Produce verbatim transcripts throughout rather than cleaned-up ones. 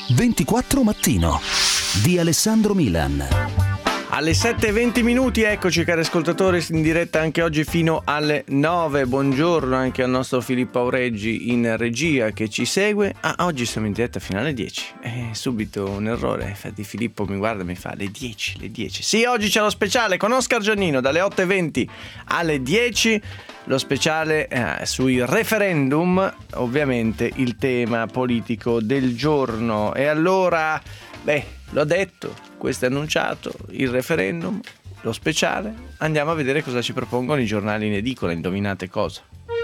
ventiquattro Mattino di Alessandro Milan. Alle sette e venti minuti, eccoci cari ascoltatori, in diretta anche oggi fino alle nove. Buongiorno anche al nostro Filippo Aureggi in regia che ci segue. Ah, oggi siamo in diretta fino alle dieci. Eh, subito un errore, infatti Filippo mi guarda e mi fa le dieci, le dieci. Sì, oggi c'è lo speciale con Oscar Giannino dalle otto e venti alle dieci. Lo speciale eh, sui referendum, ovviamente il tema politico del giorno. E allora, beh, l'ho detto, questo è annunciato, il referendum, lo speciale. Andiamo a vedere cosa ci propongono i giornali in edicola, indovinate cosa.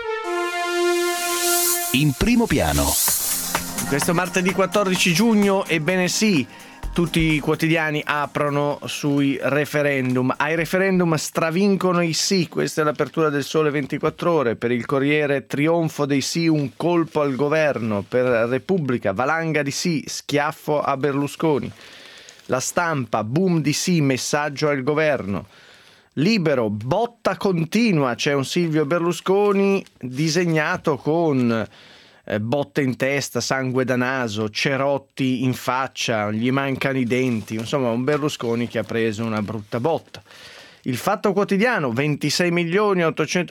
In primo piano. Questo martedì quattordici giugno, ebbene sì, tutti i quotidiani aprono sui referendum. Ai referendum stravincono i sì, questa è l'apertura del Sole ventiquattro Ore. Per il Corriere, trionfo dei sì, un colpo al governo. Per Repubblica, valanga di sì, schiaffo a Berlusconi. La Stampa, boom di sì, messaggio al governo. Libero, botta continua, c'è un Silvio Berlusconi disegnato con botte in testa, sangue da naso, cerotti in faccia, gli mancano i denti, insomma un Berlusconi che ha preso una brutta botta. Il Fatto Quotidiano, ventisei milioni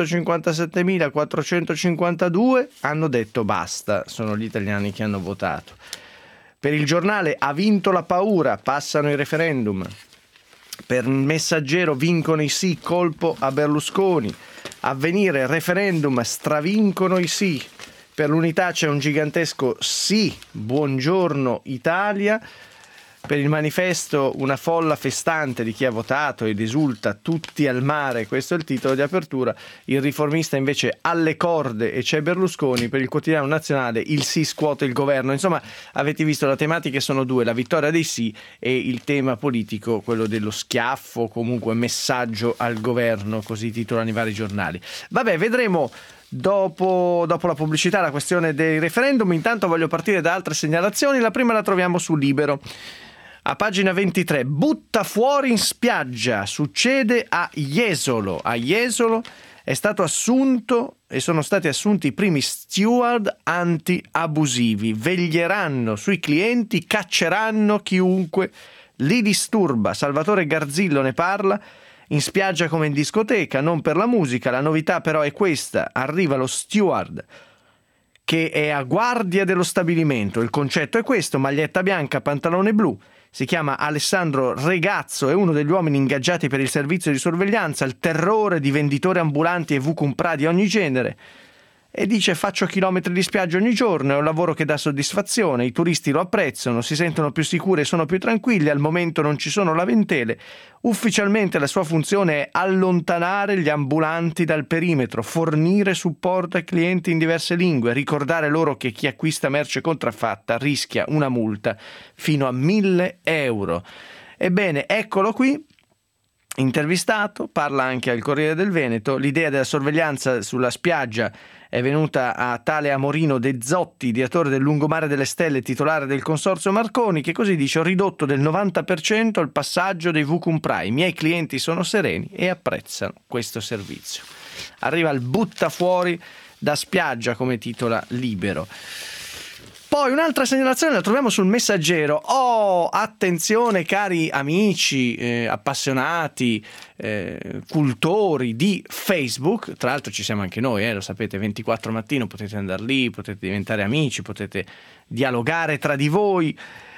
ottocentocinquantasettemilaquattrocentocinquantadue hanno detto basta, sono gli italiani che hanno votato. Per il Giornale, ha vinto la paura, passano i referendum. Per il Messaggero, vincono i sì, colpo a Berlusconi. Avvenire, referendum, stravincono i sì. Per l'Unità c'è un gigantesco sì, buongiorno Italia. Per il Manifesto una folla festante di chi ha votato ed esulta, tutti al mare, questo è il titolo di apertura. Il Riformista invece alle corde e c'è Berlusconi. Per il Quotidiano Nazionale il sì scuote il governo. Insomma, avete visto, le tematiche sono due, la vittoria dei sì e il tema politico, quello dello schiaffo, comunque messaggio al governo, così titolano i vari giornali. Vabbè, vedremo Dopo, dopo la pubblicità la questione dei referendum. Intanto voglio partire da altre segnalazioni. La prima la troviamo su Libero. A pagina ventitré, butta fuori in spiaggia, succede a Jesolo. A Jesolo è stato assunto e sono stati assunti i primi steward anti-abusivi. Veglieranno sui clienti, cacceranno chiunque li disturba. Salvatore Garzillo ne parla. In spiaggia come in discoteca, non per la musica. La novità però è questa: arriva lo steward che è a guardia dello stabilimento. Il concetto è questo: maglietta bianca, pantalone blu. Si chiama Alessandro Regazzo, è uno degli uomini ingaggiati per il servizio di sorveglianza, il terrore di venditori ambulanti e vucumpra di ogni genere. E dice: faccio chilometri di spiaggia ogni giorno, è un lavoro che dà soddisfazione, i turisti lo apprezzano, si sentono più sicuri e sono più tranquilli, al momento non ci sono lamentele. Ufficialmente la sua funzione è allontanare gli ambulanti dal perimetro, fornire supporto ai clienti in diverse lingue, ricordare loro che chi acquista merce contraffatta rischia una multa fino a mille euro. Ebbene, eccolo qui. Intervistato, parla anche al Corriere del Veneto. L'idea della sorveglianza sulla spiaggia è venuta a tale Amorino De Zotti, ideatore del Lungomare delle Stelle, titolare del Consorzio Marconi, che così dice: ho ridotto del novanta per cento il passaggio dei vucumpra. I miei clienti sono sereni e apprezzano questo servizio. Arriva il butta fuori da spiaggia, come titola Libero. Poi un'altra segnalazione la troviamo sul Messaggero. Oh, attenzione cari amici, eh, appassionati, eh, cultori di Facebook. Tra l'altro ci siamo anche noi, eh, lo sapete, ventiquattro Mattino, potete andare lì, potete diventare amici, potete dialogare tra di voi.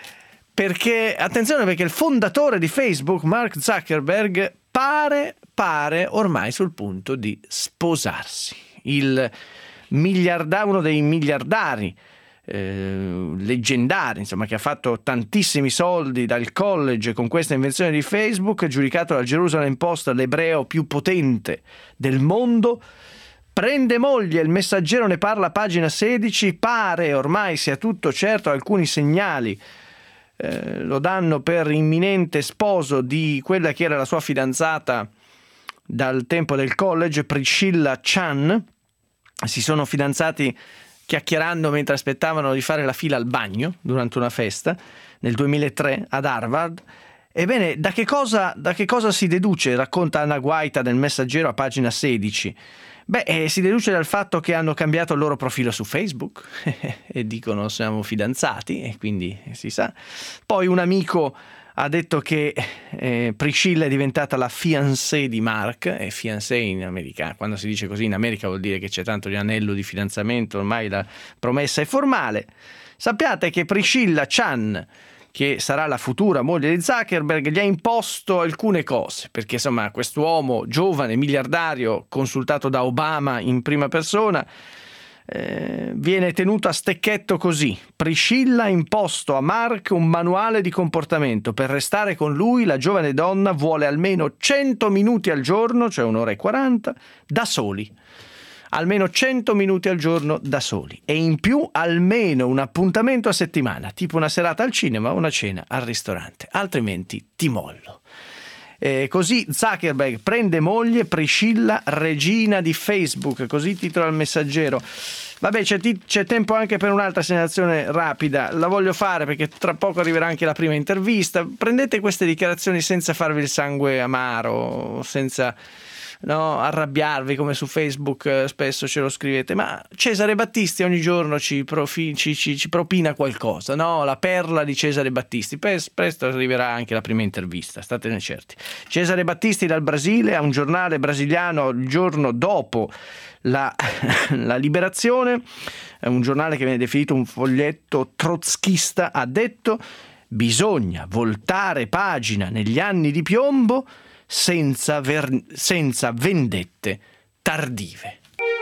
Perché, attenzione, perché il fondatore di Facebook, Mark Zuckerberg, pare, pare ormai sul punto di sposarsi. Il miliardario, uno dei miliardari Eh, leggendari, insomma, che ha fatto tantissimi soldi dal college con questa invenzione di Facebook, giudicato dal Jerusalem Post l'ebreo più potente del mondo, prende moglie. Il Messaggero ne parla a pagina sedici. Pare ormai sia tutto certo, alcuni segnali eh, lo danno per imminente sposo di quella che era la sua fidanzata dal tempo del college, Priscilla Chan. Si sono fidanzati chiacchierando mentre aspettavano di fare la fila al bagno durante una festa nel duemilatré ad Harvard. Ebbene, da che cosa, da che cosa si deduce, racconta Anna Guaita del Messaggero a pagina sedici? Beh, eh, si deduce dal fatto che hanno cambiato il loro profilo su Facebook e dicono siamo fidanzati, e quindi eh, si sa. Poi un amico ha detto che eh, Priscilla è diventata la fiancée di Mark, e fiancée in America, quando si dice così in America vuol dire che c'è tanto di anello di fidanzamento, ormai la promessa è formale. Sappiate che Priscilla Chan, che sarà la futura moglie di Zuckerberg, gli ha imposto alcune cose, perché insomma quest'uomo giovane, miliardario, consultato da Obama in prima persona, eh, viene tenuto a stecchetto così. Priscilla ha imposto a Mark un manuale di comportamento. Per restare con lui la giovane donna vuole almeno cento minuti al giorno, cioè un'ora e quaranta, da soli. Almeno cento minuti al giorno da soli, e in più almeno un appuntamento a settimana, tipo una serata al cinema o una cena al ristorante, altrimenti ti mollo. E così Zuckerberg prende moglie, Priscilla regina di Facebook, così titola il Messaggero. Vabbè, c'è, t- c'è tempo anche per un'altra segnalazione rapida, la voglio fare perché tra poco arriverà anche la prima intervista. Prendete queste dichiarazioni senza farvi il sangue amaro, senza... no, arrabbiarvi come su Facebook eh, spesso ce lo scrivete, ma Cesare Battisti ogni giorno ci, profi, ci, ci, ci propina qualcosa, no? La perla di Cesare Battisti. Pes, presto arriverà anche la prima intervista, statene certi. Cesare Battisti dal Brasile, a un giornale brasiliano il giorno dopo la, la liberazione, è un giornale che viene definito un foglietto trotskista, ha detto: bisogna voltare pagina negli anni di piombo senza, ver- senza vendette tardive.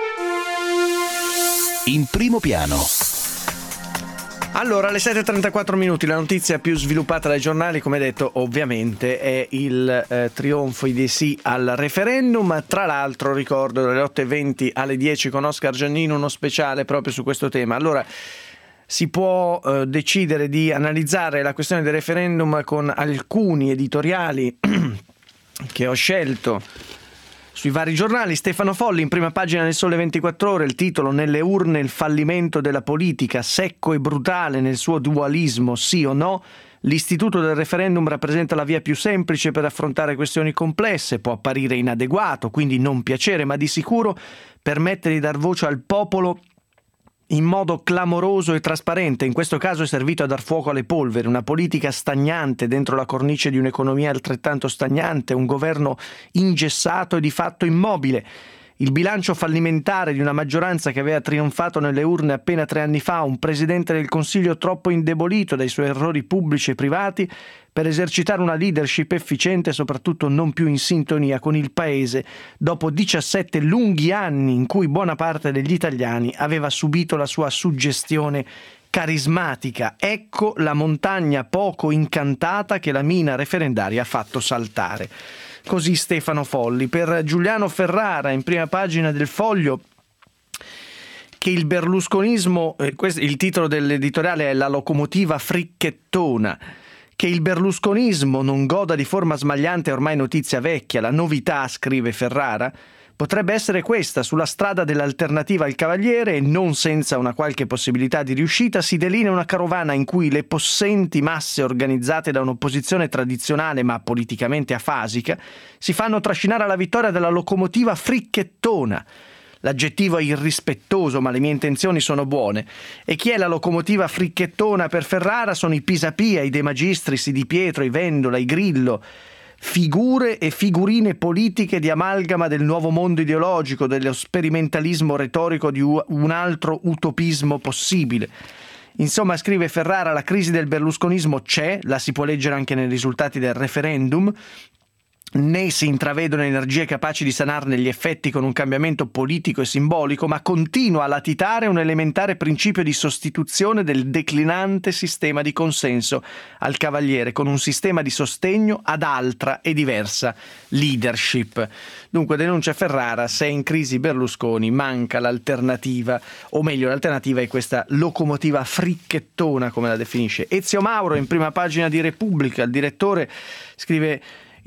In primo piano. Allora, alle sette e trentaquattro minuti, la notizia più sviluppata dai giornali, come detto, ovviamente è il eh, trionfo dei sì al referendum. Tra l'altro, ricordo, dalle otto e venti alle dieci con Oscar Giannino uno speciale proprio su questo tema. Allora, si può eh, decidere di analizzare la questione del referendum con alcuni editoriali che ho scelto sui vari giornali. Stefano Folli in prima pagina del Sole ventiquattro Ore, il titolo: nelle urne il fallimento della politica, secco e brutale nel suo dualismo, sì o no. L'istituto del referendum rappresenta la via più semplice per affrontare questioni complesse, può apparire inadeguato, quindi non piacere, ma di sicuro permette di dar voce al popolo in modo clamoroso e trasparente. In questo caso è servito a dar fuoco alle polveri, una politica stagnante dentro la cornice di un'economia altrettanto stagnante, un governo ingessato e di fatto immobile. Il bilancio fallimentare di una maggioranza che aveva trionfato nelle urne appena tre anni fa, un presidente del Consiglio troppo indebolito dai suoi errori pubblici e privati per esercitare una leadership efficiente e soprattutto non più in sintonia con il paese, dopo diciassette lunghi anni in cui buona parte degli italiani aveva subito la sua suggestione carismatica. Ecco la montagna poco incantata che la mina referendaria ha fatto saltare. Così Stefano Folli. Per Giuliano Ferrara, in prima pagina del Foglio, che il berlusconismo, eh, questo, il titolo dell'editoriale è La locomotiva fricchettona, che il berlusconismo non goda di forma smagliante è ormai notizia vecchia. La novità, scrive Ferrara, potrebbe essere questa: sulla strada dell'alternativa al Cavaliere, e non senza una qualche possibilità di riuscita, si delinea una carovana in cui le possenti masse organizzate da un'opposizione tradizionale ma politicamente afasica si fanno trascinare alla vittoria della locomotiva fricchettona. L'aggettivo è irrispettoso, ma le mie intenzioni sono buone. E chi è la locomotiva fricchettona per Ferrara? Sono i Pisapia, i De Magistris, i Di Pietro, i Vendola, i Grillo. Figure e figurine politiche di amalgama del nuovo mondo ideologico, dello sperimentalismo retorico di un altro utopismo possibile. Insomma, scrive Ferrara, la crisi del berlusconismo c'è, la si può leggere anche nei risultati del referendum. Né si intravedono energie capaci di sanarne gli effetti con un cambiamento politico e simbolico, ma continua a latitare un elementare principio di sostituzione del declinante sistema di consenso al Cavaliere con un sistema di sostegno ad altra e diversa leadership. Dunque, denuncia Ferrara, se è in crisi Berlusconi manca l'alternativa, o meglio l'alternativa è questa locomotiva fricchettona, come la definisce Ezio Mauro in prima pagina di Repubblica. Il direttore scrive: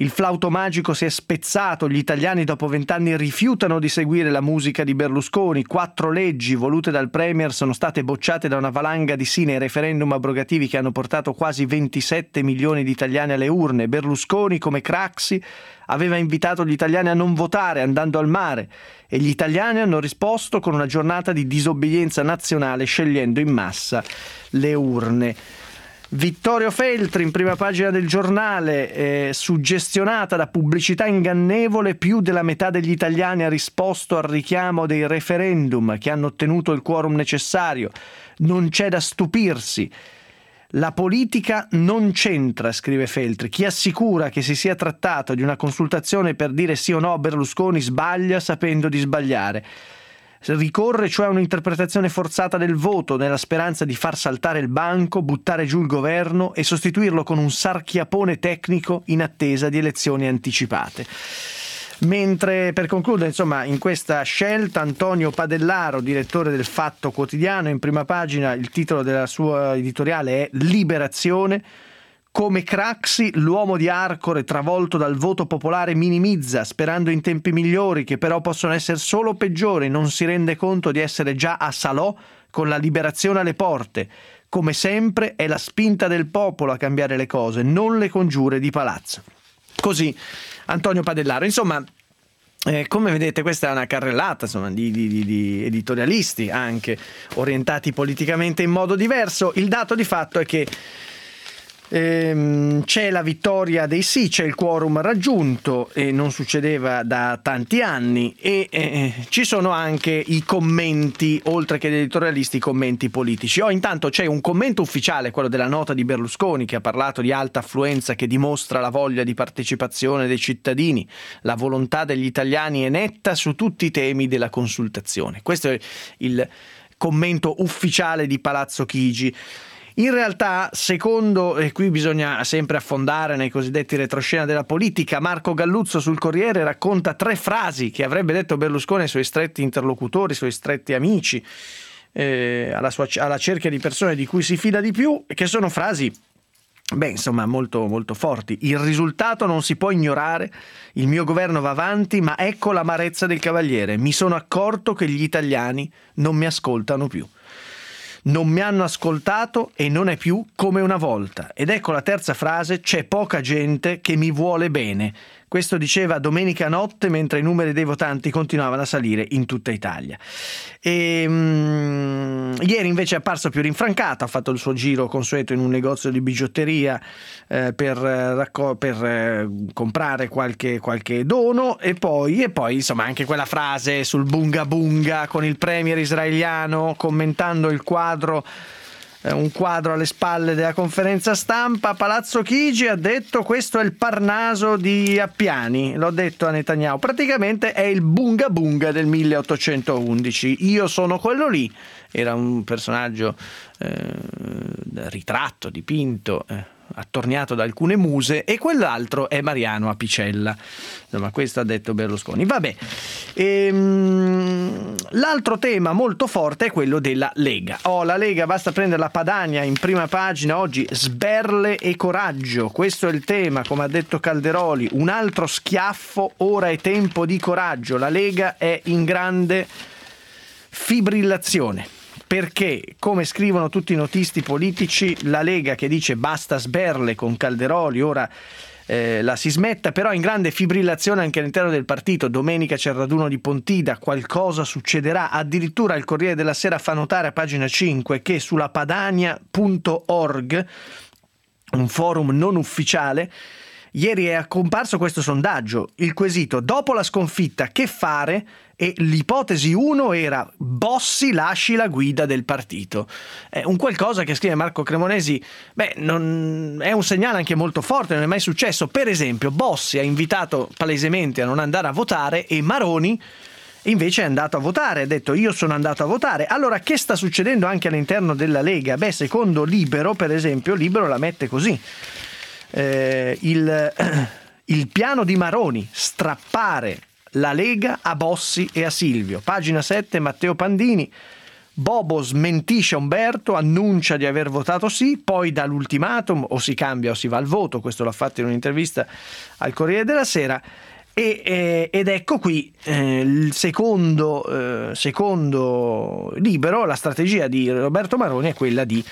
Il flauto magico si è spezzato, gli italiani dopo vent'anni rifiutano di seguire la musica di Berlusconi, quattro leggi volute dal Premier sono state bocciate da una valanga di sì nei referendum abrogativi che hanno portato quasi ventisette milioni di italiani alle urne. Berlusconi, come Craxi, aveva invitato gli italiani a non votare andando al mare e gli italiani hanno risposto con una giornata di disobbedienza nazionale scegliendo in massa le urne. Vittorio Feltri in prima pagina del Giornale, eh, suggestionata da pubblicità ingannevole, più della metà degli italiani ha risposto al richiamo dei referendum che hanno ottenuto il quorum necessario. Non c'è da stupirsi. La politica non c'entra, scrive Feltri. Chi assicura che si sia trattato di una consultazione per dire sì o no a Berlusconi sbaglia sapendo di sbagliare. Ricorre cioè a un'interpretazione forzata del voto nella speranza di far saltare il banco, buttare giù il governo e sostituirlo con un sarchiapone tecnico in attesa di elezioni anticipate. Mentre, per concludere, insomma, in questa scelta Antonio Padellaro, direttore del Fatto Quotidiano, in prima pagina il titolo della sua editoriale è Liberazione. Come Craxi, l'uomo di Arcore travolto dal voto popolare minimizza, sperando in tempi migliori che però possono essere solo peggiori, non si rende conto di essere già a Salò con la liberazione alle porte. Come sempre è la spinta del popolo a cambiare le cose, non le congiure di palazzo. Così Antonio Padellaro. Insomma, eh, come vedete questa è una carrellata insomma, di, di, di, di editorialisti anche orientati politicamente in modo diverso. Il dato di fatto è che Ehm, c'è la vittoria dei sì, c'è il quorum raggiunto e non succedeva da tanti anni e eh, ci sono anche i commenti, oltre che degli editorialisti, i commenti politici. Oh, intanto c'è un commento ufficiale, quello della nota di Berlusconi, che ha parlato di alta affluenza che dimostra la voglia di partecipazione dei cittadini. La volontà degli italiani è netta su tutti i temi della consultazione. Questo è il commento ufficiale di Palazzo Chigi. In realtà, secondo, e qui bisogna sempre affondare nei cosiddetti retroscena della politica, Marco Galluzzo sul Corriere racconta tre frasi che avrebbe detto Berlusconi ai suoi stretti interlocutori, ai suoi stretti amici, eh, alla, sua, alla cerchia di persone di cui si fida di più, che sono frasi, beh, insomma, molto, molto forti. Il risultato non si può ignorare, il mio governo va avanti, ma ecco l'amarezza del Cavaliere. Mi sono accorto che gli italiani non mi ascoltano più. Non mi hanno ascoltato e non è più come una volta. Ed ecco la terza frase: c'è poca gente che mi vuole bene. Questo diceva domenica notte mentre i numeri dei votanti continuavano a salire in tutta Italia. E, um, ieri invece è apparso più rinfrancato, ha fatto il suo giro consueto in un negozio di bigiotteria eh, per, racco- per eh, comprare qualche, qualche dono e poi, e poi insomma anche quella frase sul bunga bunga con il premier israeliano commentando il quadro, un quadro alle spalle della conferenza stampa. Palazzo Chigi ha detto: questo è il Parnaso di Appiani, l'ho detto a Netanyahu, praticamente è il bunga bunga del milleottocentoundici, io sono quello lì. Era un personaggio eh, ritratto, dipinto, eh, attorniato da alcune muse, e quell'altro è Mariano Apicella. Insomma, questo ha detto Berlusconi. Vabbè, ehm, l'altro tema molto forte è quello della Lega. Oh, la Lega, basta prendere la Padania in prima pagina oggi, sberle e coraggio. Questo è il tema, come ha detto Calderoli, un altro schiaffo, ora è tempo di coraggio. La Lega è in grande fibrillazione. Perché, come scrivono tutti i notisti politici, la Lega che dice basta sberle con Calderoli, ora eh, la si smetta, però in grande fibrillazione anche all'interno del partito. Domenica c'è il raduno di Pontida, qualcosa succederà. Addirittura il Corriere della Sera fa notare a pagina cinque che sulla padania punto org, un forum non ufficiale, ieri è comparso questo sondaggio, il quesito dopo la sconfitta che fare, e l'ipotesi uno era Bossi lasci la guida del partito. È un qualcosa che, scrive Marco Cremonesi, beh, non, è un segnale anche molto forte, non è mai successo. Per esempio Bossi ha invitato palesemente a non andare a votare e Maroni invece è andato a votare, ha detto io sono andato a votare. Allora che sta succedendo anche all'interno della Lega? Beh, secondo Libero, per esempio, Libero la mette così. Eh, il, il piano di Maroni, strappare la Lega a Bossi e a Silvio. Pagina sette, Matteo Pandini, Bobo smentisce Umberto, annuncia di aver votato sì, poi dà l'ultimatum, o si cambia o si va al voto. Questo l'ha fatto in un'intervista al Corriere della Sera. E, eh, ed ecco qui eh, il secondo, eh, secondo libero. La strategia di Roberto Maroni è quella di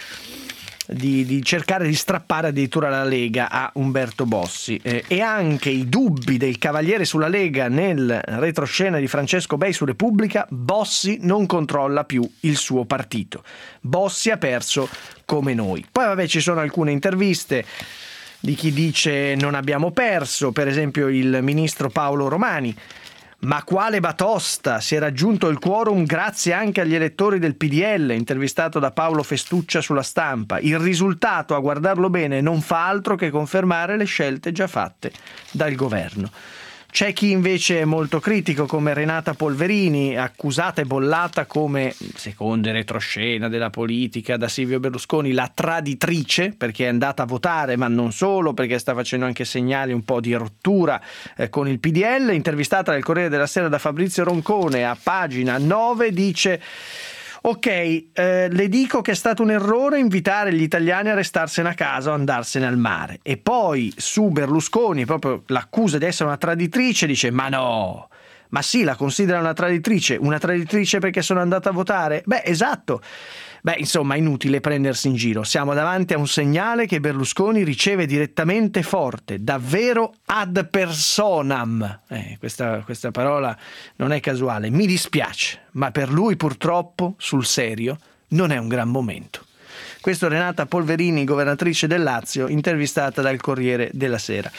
Di, di cercare di strappare addirittura la Lega a Umberto Bossi, eh, e anche i dubbi del Cavaliere sulla Lega nel retroscena di Francesco Bei su Repubblica. Bossi non controlla più il suo partito, Bossi ha perso come noi. Poi vabbè, ci sono alcune interviste di chi dice non abbiamo perso, per esempio il ministro Paolo Romani. Ma quale batosta, si è raggiunto il quorum grazie anche agli elettori del P D L, intervistato da Paolo Festuccia sulla Stampa. Il risultato, a guardarlo bene, non fa altro che confermare le scelte già fatte dal governo. C'è chi invece è molto critico, come Renata Polverini, accusata e bollata come, secondo retroscena della politica, da Silvio Berlusconi, la traditrice, perché è andata a votare, ma non solo, perché sta facendo anche segnali un po' di rottura eh, con il P D L. Intervistata nel Corriere della Sera da Fabrizio Roncone, a pagina nove, dice: ok, eh, le dico che è stato un errore invitare gli italiani a restarsene a casa o andarsene al mare. E poi su Berlusconi, proprio l'accusa di essere una traditrice, dice: ma no, ma sì, la considera una traditrice, una traditrice perché sono andata a votare? Beh, esatto. Beh, insomma, inutile prendersi in giro. Siamo davanti a un segnale che Berlusconi riceve direttamente forte, davvero ad personam. Eh, questa, questa parola non è casuale. Mi dispiace, ma per lui purtroppo, sul serio, non è un gran momento. Questo Renata Polverini, governatrice del Lazio, intervistata dal Corriere della Sera.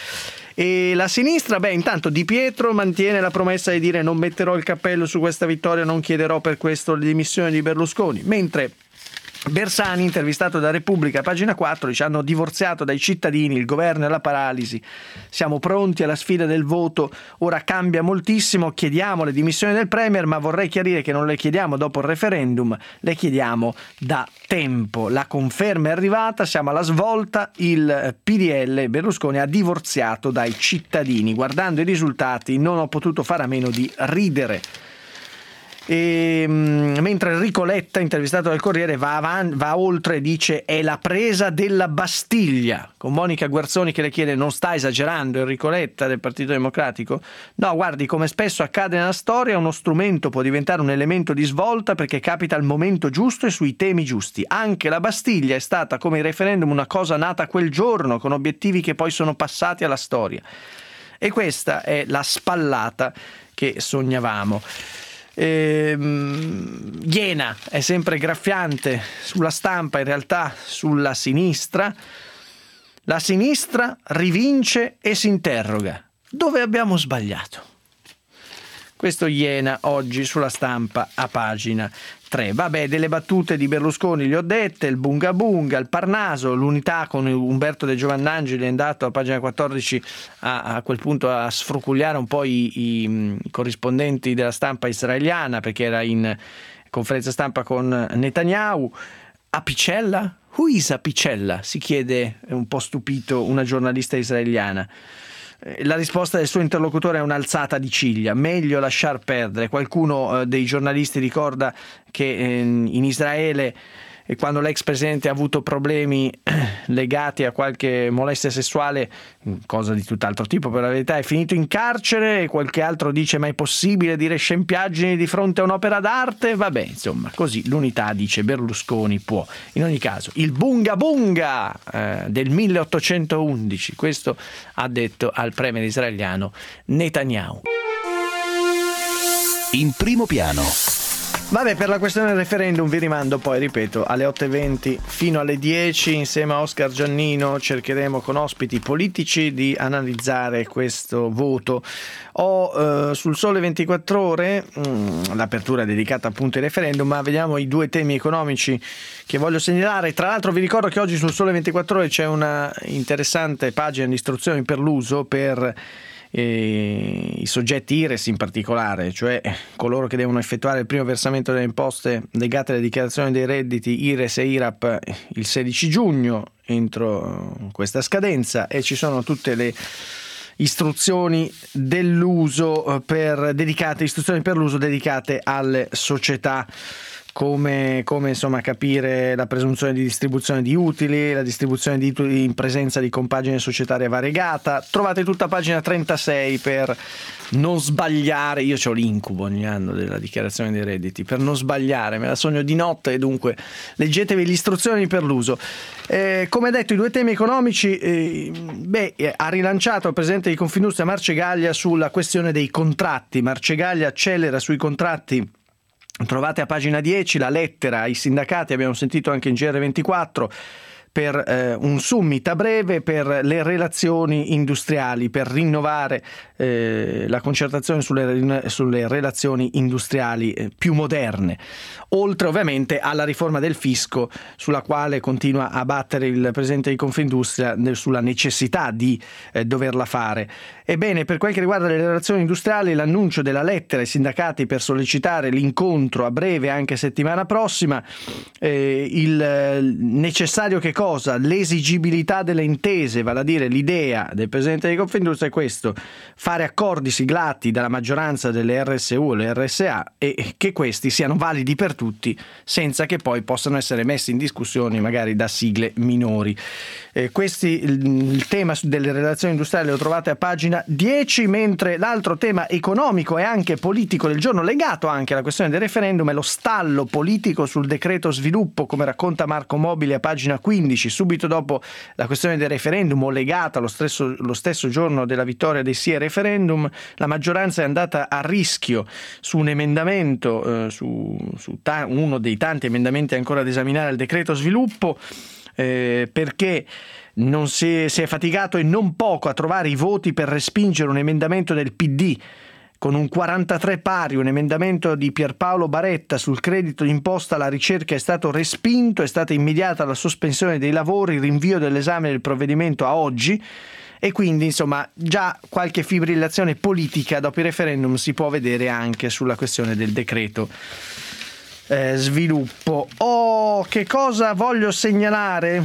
E la sinistra, beh, intanto Di Pietro mantiene la promessa di dire: non metterò il cappello su questa vittoria, non chiederò per questo le dimissioni di Berlusconi, mentre Bersani, intervistato da Repubblica, pagina quattro, dice: hanno divorziato dai cittadini, il governo è alla paralisi, siamo pronti alla sfida del voto, ora cambia moltissimo, chiediamo le dimissioni del Premier, ma vorrei chiarire che non le chiediamo dopo il referendum, le chiediamo da tempo, la conferma è arrivata, siamo alla svolta, il P D L, Berlusconi, ha divorziato dai cittadini. Guardando i risultati non ho potuto fare a meno di ridere. E, mentre Enrico Letta, intervistato dal Corriere, va, avanti, va oltre e dice: è la presa della Bastiglia, con Monica Guerzoni che le chiede: non sta esagerando Enrico Letta del Partito Democratico? No, guardi, come spesso accade nella storia, uno strumento può diventare un elemento di svolta perché capita al momento giusto e sui temi giusti. Anche la Bastiglia è stata, come il referendum, una cosa nata quel giorno, con obiettivi che poi sono passati alla storia. E questa è la spallata che sognavamo. Ehm, Iena è sempre graffiante sulla Stampa, in realtà sulla sinistra. La sinistra rivince e si interroga: dove abbiamo sbagliato? Questo Iena oggi sulla Stampa a pagina tre. Vabbè, delle battute di Berlusconi le ho dette, il bunga bunga, il Parnaso, l'unità con Umberto De Giovannangeli è andato a pagina quattordici a, a quel punto a sfrucugliare un po' i, i, i corrispondenti della stampa israeliana, perché era in conferenza stampa con Netanyahu. Apicella? Who is Apicella? Si chiede un po' stupito una giornalista israeliana. La risposta del suo interlocutore è un'alzata di ciglia: meglio lasciar perdere. Qualcuno eh, dei giornalisti ricorda che eh, in Israele, eh, quando l'ex presidente ha avuto problemi eh, legati a qualche molestia sessuale, cosa di tutt'altro tipo per la verità, è finito in carcere, e qualche altro dice: ma è possibile dire scempiaggini di fronte a un'opera d'arte? Vabbè, insomma, così l'unità dice Berlusconi può. In ogni caso, il bunga bunga eh, del milleottocentoundici, questo ha detto al premier israeliano Netanyahu. In primo piano. Vabbè, per la questione del referendum vi rimando poi, ripeto, alle otto e venti fino alle dieci, insieme a Oscar Giannino cercheremo con ospiti politici di analizzare questo voto. Ho eh, sul Sole ventiquattro Ore mh, l'apertura dedicata appunto ai referendum, ma vediamo i due temi economici che voglio segnalare. Tra l'altro vi ricordo che oggi sul Sole ventiquattro Ore c'è una interessante pagina di istruzioni per l'uso per E i soggetti I R E S in particolare, cioè coloro che devono effettuare il primo versamento delle imposte legate alle dichiarazioni dei redditi I R E S e I R A P il sedici giugno, entro questa scadenza, e ci sono tutte le istruzioni dell'uso per dedicate istruzioni per l'uso dedicate alle società come, come insomma capire la presunzione di distribuzione di utili, la distribuzione di utili in presenza di compagine societaria variegata. Trovate tutta a pagina trentasei per non sbagliare. Io c'ho l'incubo ogni anno della dichiarazione dei redditi, per non sbagliare, me la sogno di notte, e dunque leggetevi le istruzioni per l'uso. Eh, come detto, i due temi economici, eh, beh, ha rilanciato il presidente di Confindustria Marcegaglia sulla questione dei contratti. Marcegaglia accelera sui contratti. Trovate a pagina dieci la lettera ai sindacati, abbiamo sentito anche in G R ventiquattro, per eh, un summit a breve per le relazioni industriali, per rinnovare eh, la concertazione sulle, sulle relazioni industriali eh, più moderne, oltre ovviamente alla riforma del fisco, sulla quale continua a battere il presidente di Confindustria sulla necessità di eh, doverla fare. Ebbene, per quel che riguarda le relazioni industriali, l'annuncio della lettera ai sindacati per sollecitare l'incontro a breve, anche settimana prossima, eh, il eh, necessario che cosa? L'esigibilità delle intese, vale a dire l'idea del presidente di Confindustria è questo: fare accordi siglati dalla maggioranza delle R S U e le R S A e che questi siano validi per tutti, senza che poi possano essere messi in discussione magari da sigle minori. Eh, questi, il, il tema delle relazioni industriali lo trovate a pagina dieci, mentre l'altro tema economico e anche politico del giorno, legato anche alla questione del referendum, è lo stallo politico sul decreto sviluppo, come racconta Marco Mobili a pagina quindici, subito dopo la questione del referendum, o legata lo stesso, lo stesso giorno della vittoria dei sì al referendum. La maggioranza è andata a rischio su un emendamento, eh, su, su ta- uno dei tanti emendamenti ancora da esaminare al decreto sviluppo, eh, perché non si è, si è faticato e non poco a trovare i voti per respingere un emendamento del P D con un quarantatré pari. Un emendamento di Pierpaolo Baretta sul credito d'imposta alla ricerca è stato respinto, è stata immediata la sospensione dei lavori, il rinvio dell'esame del provvedimento a oggi, e quindi insomma già qualche fibrillazione politica dopo il referendum si può vedere anche sulla questione del decreto eh, sviluppo. Oh, che cosa voglio segnalare,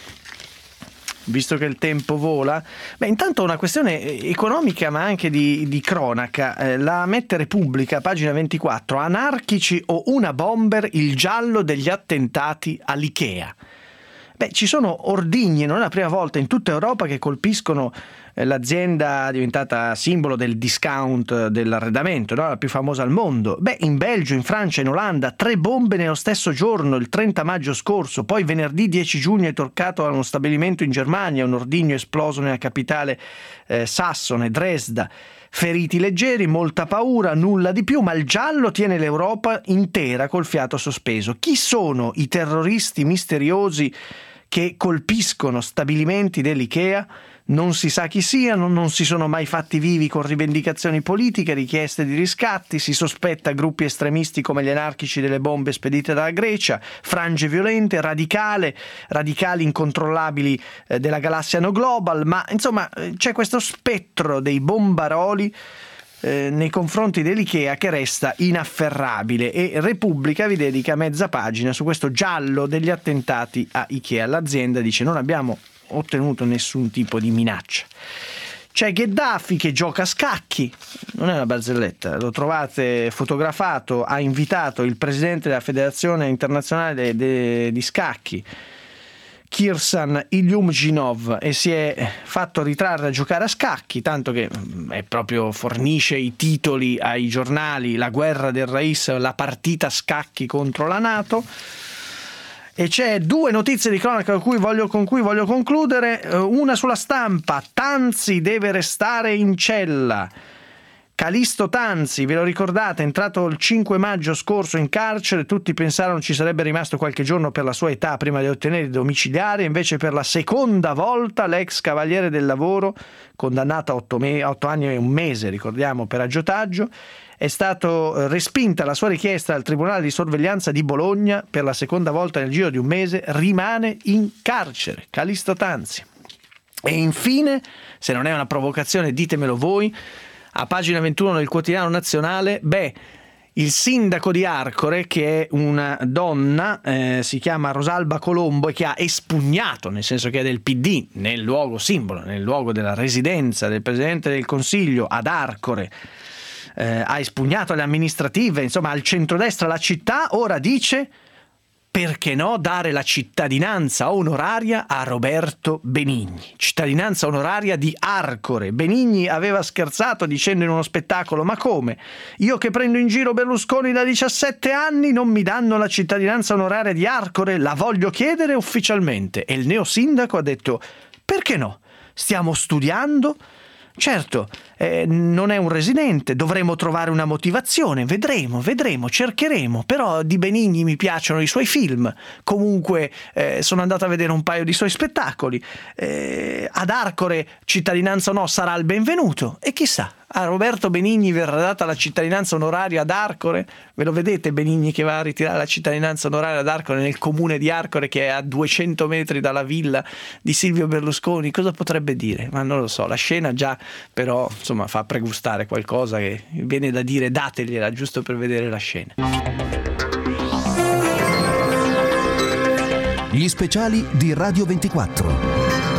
visto che il tempo vola? Beh, intanto una questione economica ma anche di, di cronaca. Eh, la Mette Repubblica, pagina ventiquattro, anarchici o una bomber, il giallo degli attentati all'Ikea. Beh, ci sono ordigni, non è la prima volta in tutta Europa che colpiscono eh, l'azienda diventata simbolo del discount dell'arredamento, no? La più famosa al mondo. Beh, in Belgio, in Francia, in Olanda, tre bombe nello stesso giorno, il trenta maggio scorso. Poi venerdì dieci giugno è toccato a uno stabilimento in Germania, un ordigno esploso nella capitale eh, sassone, Dresda. Feriti leggeri, molta paura, nulla di più, ma il giallo tiene l'Europa intera col fiato sospeso. Chi sono i terroristi misteriosi che colpiscono stabilimenti dell'Ikea? Non si sa chi siano, non si sono mai fatti vivi con rivendicazioni politiche, richieste di riscatti, si sospetta gruppi estremisti come gli anarchici delle bombe spedite dalla Grecia, frange violente, radicale, radicali incontrollabili eh, della galassia No Global, ma insomma eh, c'è questo spettro dei bombaroli eh, nei confronti dell'Ikea che resta inafferrabile, e Repubblica vi dedica mezza pagina su questo giallo degli attentati a Ikea. L'azienda dice: non abbiamo ottenuto nessun tipo di minaccia. C'è Gheddafi che gioca a scacchi, non è una barzelletta, lo trovate fotografato, ha invitato il presidente della federazione internazionale de, de, di scacchi, Kirsan Ilyumzhinov, e si è fatto ritrarre a giocare a scacchi, tanto che è proprio fornisce i titoli ai giornali: la guerra del Rais, la partita a scacchi contro la NATO. E c'è due notizie di cronaca con cui voglio, con cui voglio concludere. Una sulla Stampa: Tanzi deve restare in cella. Calisto Tanzi, ve lo ricordate, è entrato il cinque maggio scorso in carcere, tutti pensarono ci sarebbe rimasto qualche giorno per la sua età prima di ottenere il domiciliare, invece per la seconda volta l'ex cavaliere del lavoro, condannato a otto, me- otto anni e un mese, ricordiamo, per aggiotaggio, è stato respinta la sua richiesta al Tribunale di Sorveglianza di Bologna, per la seconda volta nel giro di un mese rimane in carcere. Calisto Tanzi. E infine, se non è una provocazione ditemelo voi, a pagina ventuno del Quotidiano Nazionale, beh, il sindaco di Arcore, che è una donna, eh, si chiama Rosalba Colombo, e che ha espugnato, nel senso che è del P D, nel luogo simbolo, nel luogo della residenza del Presidente del Consiglio ad Arcore, eh, ha espugnato le amministrative, insomma al centrodestra la città, ora dice: perché no dare la cittadinanza onoraria a Roberto Benigni, cittadinanza onoraria di Arcore. Benigni aveva scherzato dicendo in uno spettacolo: ma come? Io che prendo in giro Berlusconi da diciassette anni non mi danno la cittadinanza onoraria di Arcore? La voglio chiedere ufficialmente. E il neosindaco ha detto: perché no? Stiamo studiando. Certo, eh, non è un residente, dovremo trovare una motivazione, vedremo, vedremo, cercheremo, però di Benigni mi piacciono i suoi film, comunque eh, sono andato a vedere un paio di suoi spettacoli, eh, ad Arcore cittadinanza o no sarà il benvenuto, e chissà, a Roberto Benigni verrà data la cittadinanza onoraria ad Arcore? Ve lo vedete Benigni che va a ritirare la cittadinanza onoraria ad Arcore, nel comune di Arcore che è a duecento metri dalla villa di Silvio Berlusconi? Cosa potrebbe dire? Ma non lo so, la scena già però insomma fa pregustare qualcosa che viene da dire dategliela giusto per vedere la scena. Gli speciali di Radio ventiquattro.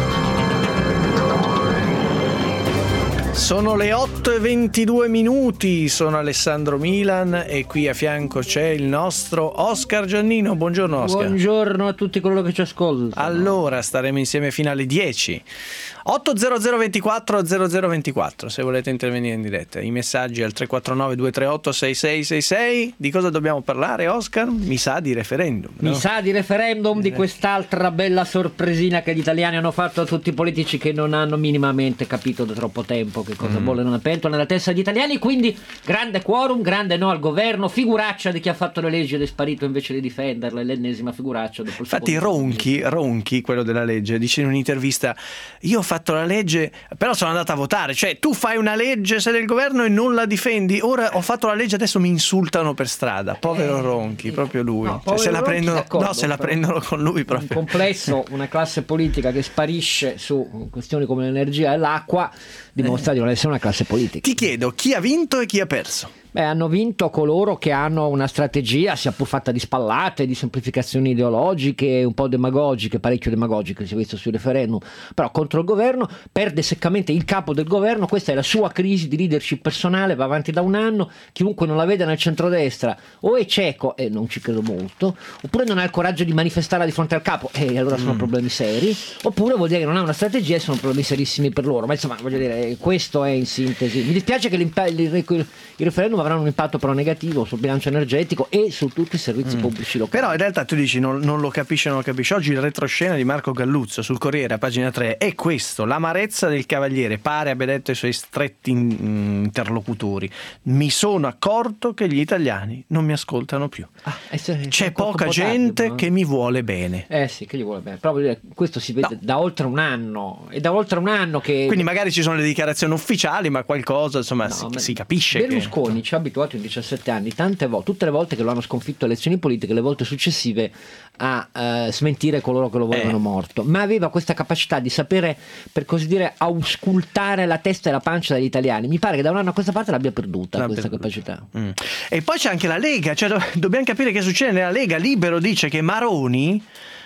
Sono le otto e ventidue minuti, sono Alessandro Milan e qui a fianco c'è il nostro Oscar Giannino. Buongiorno Oscar. Buongiorno a tutti coloro che ci ascoltano. Allora, staremo insieme fino alle dieci. otto zero zero ventiquattro zero zero ventiquattro se volete intervenire in diretta. I messaggi al tre quattro nove due tre otto sei sei sei sei. Di cosa dobbiamo parlare, Oscar? Mi sa di referendum, no? Mi sa di referendum, di quest'altra bella sorpresina che gli italiani hanno fatto a tutti i politici che non hanno minimamente capito da troppo tempo che cosa mm. vuole una pentola nella testa degli italiani. Quindi grande quorum, grande no al governo, figuraccia di chi ha fatto le leggi ed è sparito invece di difenderle, l'ennesima figuraccia dopo il Infatti Ronchi, Ronchi, quello della legge, dice in un'intervista: io ho fatto la legge però sono andata a votare. Cioè tu fai una legge, sei del governo e non la difendi, ora ho fatto la legge, adesso mi insultano per strada. Povero eh, Ronchi, proprio lui, no, cioè, se la Ronchi, prendono, no, se la prendono con lui proprio. Un complesso, una classe politica che sparisce su questioni come l'energia e l'acqua dimostra di non essere una classe politica. Ti chiedo, chi ha vinto e chi ha perso? Beh, hanno vinto coloro che hanno una strategia, sia pur fatta di spallate, di semplificazioni ideologiche, un po' demagogiche, parecchio demagogiche, si è visto sui referendum, però contro il governo. Perde seccamente il capo del governo, questa è la sua crisi di leadership personale, va avanti da un anno, chiunque non la veda nel centrodestra o è cieco, e non ci credo molto, oppure non ha il coraggio di manifestarla di fronte al capo, e allora sono mm. problemi seri, oppure vuol dire che non ha una strategia e sono problemi serissimi per loro. Ma insomma, voglio dire, questo è in sintesi. Mi dispiace che il, il referendum avranno un impatto però negativo sul bilancio energetico e su tutti i servizi mm. pubblici locali. Però in realtà tu dici non, non lo capisci, non lo capisci. Oggi il retroscena di Marco Galluzzo sul Corriere a pagina tre è questo: l'amarezza del Cavaliere, pare abbia detto ai suoi stretti interlocutori: mi sono accorto che gli italiani non mi ascoltano più. Ah, essere, c'è poca gente tardi, no? che mi vuole bene. Eh sì, che gli vuole bene. Però questo si vede no. da oltre un anno, è da oltre un anno che... Quindi magari ci sono le dichiarazioni ufficiali, ma qualcosa insomma no, si, si capisce. Berlusconi che... ci ha abituato in diciassette anni tante volte, tutte le volte che lo hanno sconfitto alle elezioni politiche, le volte successive a eh, smentire coloro che lo volevano eh. morto, ma aveva questa capacità di sapere, per così dire, auscultare la testa e la pancia degli italiani. Mi pare che da un anno a questa parte l'abbia perduta la questa perduta. capacità. Mm. E poi c'è anche la Lega, cioè do- dobbiamo capire che succede nella Lega. Libero dice che Maroni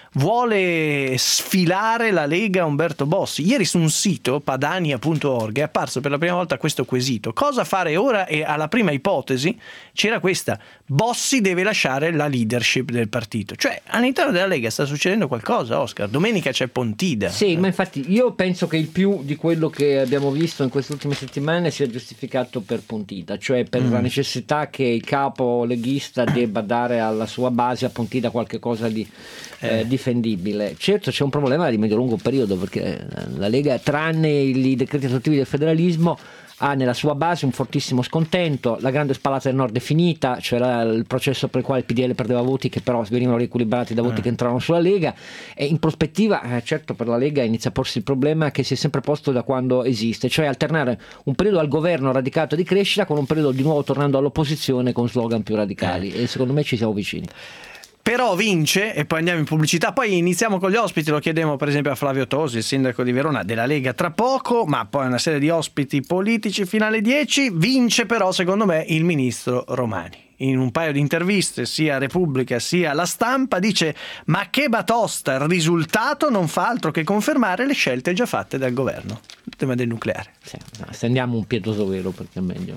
vuole sfilare la Lega Umberto Bossi. Ieri su un sito, padania punto org, è apparso per la prima volta questo quesito: cosa fare ora? E alla prima ipotesi c'era questa: Bossi deve lasciare la leadership del partito. Cioè all'interno della Lega sta succedendo qualcosa, Oscar. Domenica c'è Pontida. Sì, ma infatti io penso che il più di quello che abbiamo visto in queste ultime settimane sia giustificato per Pontida, cioè per mm. la necessità che il capo leghista debba dare alla sua base a Pontida qualche cosa di eh. Eh, difendibile. Certo c'è un problema di medio-lungo periodo, perché la Lega, tranne i decreti attuativi del federalismo, ha nella sua base un fortissimo scontento. La grande spallata del nord è finita, cioè la, il processo per il quale il P D L perdeva voti che però venivano riequilibrati da voti mm. che entravano sulla Lega, e in prospettiva eh, certo per la Lega inizia a porsi il problema che si è sempre posto da quando esiste, cioè alternare un periodo al governo radicato di crescita con un periodo di nuovo tornando all'opposizione con slogan più radicali, eh. e secondo me ci siamo vicini. però vince, e poi andiamo in pubblicità, poi iniziamo con gli ospiti, lo chiediamo per esempio a Flavio Tosi, il sindaco di Verona della Lega, tra poco, ma poi una serie di ospiti politici fino alle dieci. Vince però secondo me il ministro Romani. In un paio di interviste sia a Repubblica sia alla Stampa dice: ma che batosta, il risultato non fa altro che confermare le scelte già fatte dal governo. Il tema del nucleare. Sì, no, stendiamo un pietoso velo perché è meglio.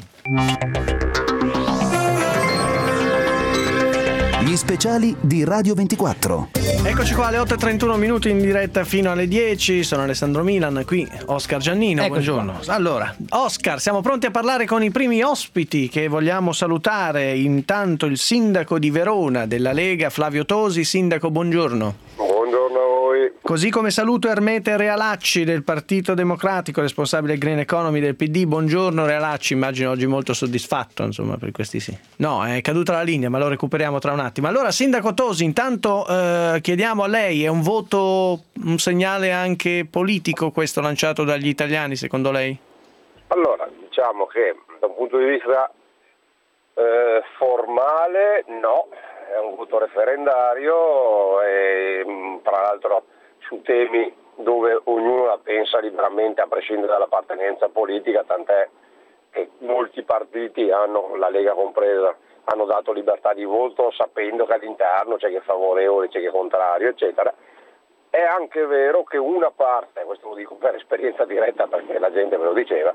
Gli speciali di Radio ventiquattro. Eccoci qua alle otto e trentuno minuti in diretta fino alle dieci. Sono Alessandro Milan, qui Oscar Giannino. Eccoci buongiorno. qua. Allora, Oscar, siamo pronti a parlare con i primi ospiti che vogliamo salutare. Intanto il sindaco di Verona della Lega, Flavio Tosi. Sindaco, buongiorno. Buongiorno a voi. Così come saluto Ermete Realacci del Partito Democratico, responsabile Green Economy del P D. Buongiorno Realacci, immagino oggi molto soddisfatto, insomma, per questi sì. No, è caduta la linea, ma lo recuperiamo tra un attimo. Allora, sindaco Tosi, intanto eh, chiediamo a lei, è un voto, un segnale anche politico questo lanciato dagli italiani, secondo lei? Allora, diciamo che da un punto di vista eh, formale no, è un voto referendario e tra l'altro su temi dove ognuno la pensa liberamente a prescindere dall'appartenenza politica, tant'è che molti partiti hanno, la Lega compresa, hanno dato libertà di voto sapendo che all'interno c'è chi è favorevole, c'è chi è contrario, eccetera. È anche vero che una parte, questo lo dico per esperienza diretta perché la gente me lo diceva,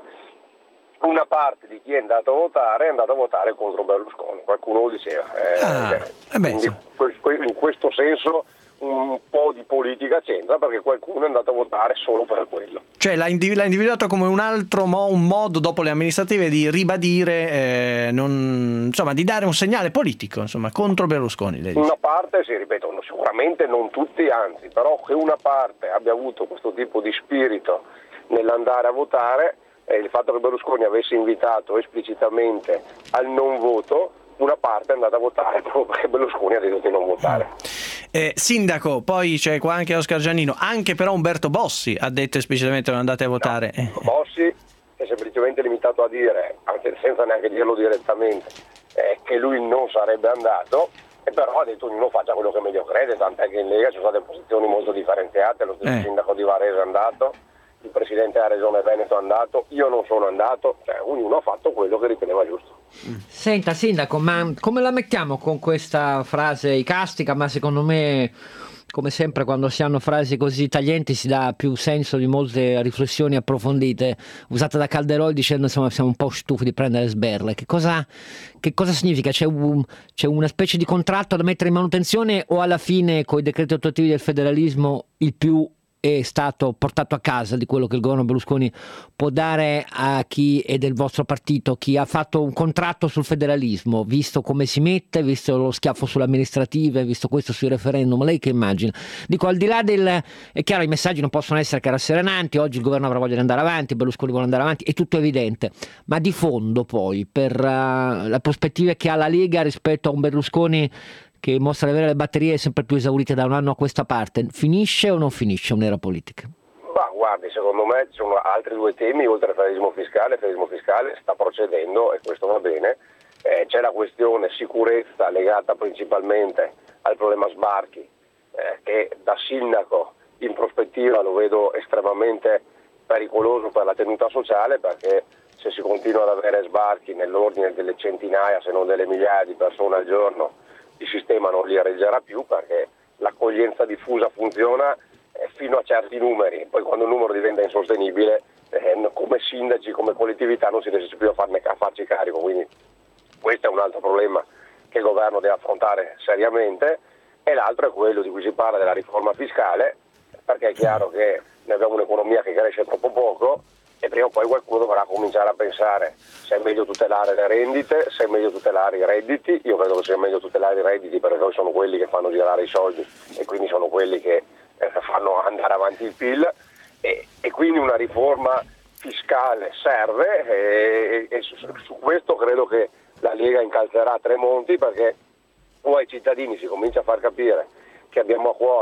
una parte di chi è andato a votare è andato a votare contro Berlusconi, qualcuno lo diceva. Eh, Ah, eh beh, quindi in questo senso un po' di politica c'entra perché qualcuno è andato a votare solo per quello. Cioè l'ha, individu- l'ha individuato come un altro mo- un modo dopo le amministrative di ribadire, eh, non, insomma, di dare un segnale politico, insomma, contro Berlusconi. Lei dice. Una parte, sì, ripeto, sicuramente non tutti, anzi, però che una parte abbia avuto questo tipo di spirito nell'andare a votare, e il fatto che Berlusconi avesse invitato esplicitamente al non voto, una parte è andata a votare proprio perché Berlusconi ha detto di non votare. Eh, sindaco, poi c'è qua anche Oscar Giannino, anche però Umberto Bossi ha detto esplicitamente non andate a votare. No, eh. Bossi è semplicemente limitato a dire, anche senza neanche dirlo direttamente, eh, che lui non sarebbe andato, e però ha detto ognuno faccia quello che meglio crede, tant'è che in Lega ci sono state posizioni molto differenziate, lo stesso Eh. sindaco di Varese è andato, il presidente della regione Veneto è andato, io non sono andato, cioè ognuno ha fatto quello che riteneva giusto. Senta sindaco, ma come la mettiamo con questa frase icastica, ma secondo me come sempre quando si hanno frasi così taglienti si dà più senso di molte riflessioni approfondite, usata da Calderoli dicendo insomma siamo un po' stufi di prendere sberle. Che cosa, che cosa significa? C'è, un, c'è una specie di contratto da mettere in manutenzione o alla fine con i decreti attuativi del federalismo il più è stato portato a casa di quello che il governo Berlusconi può dare a chi è del vostro partito, chi ha fatto un contratto sul federalismo, visto come si mette, visto lo schiaffo sulle amministrative, visto questo sui referendum, lei che immagina? Dico, al di là del... è chiaro, i messaggi non possono essere che rasserenanti, oggi il governo avrà voglia di andare avanti, Berlusconi vuole andare avanti, è tutto evidente, ma di fondo poi, per uh, la prospettiva che ha la Lega rispetto a un Berlusconi che mostra di avere le batterie sempre più esaurite da un anno a questa parte, finisce o non finisce un'era politica? Ma guardi, secondo me ci sono altri due temi oltre al federalismo fiscale. Il federalismo fiscale sta procedendo e questo va bene. Eh, c'è la questione sicurezza legata principalmente al problema sbarchi, eh, che da sindaco in prospettiva lo vedo estremamente pericoloso per la tenuta sociale, perché se si continua ad avere sbarchi nell'ordine delle centinaia se non delle migliaia di persone al giorno, il sistema non li reggerà più, perché l'accoglienza diffusa funziona eh, fino a certi numeri, poi quando il numero diventa insostenibile eh, come sindaci, come collettività non si riesce più a, farne, a farci carico, quindi questo è un altro problema che il governo deve affrontare seriamente. E l'altro è quello di cui si parla della riforma fiscale, perché è chiaro che noi abbiamo un'economia che cresce troppo poco e prima o poi qualcuno dovrà cominciare a pensare se è meglio tutelare le rendite, se è meglio tutelare i redditi. Io credo che sia meglio tutelare i redditi perché poi sono quelli che fanno girare i soldi e quindi sono quelli che eh, fanno andare avanti il P I L, e, e quindi una riforma fiscale serve, e, e su, su questo credo che la Lega incalzerà Tremonti, perché o ai cittadini si comincia a far capire che abbiamo a cuore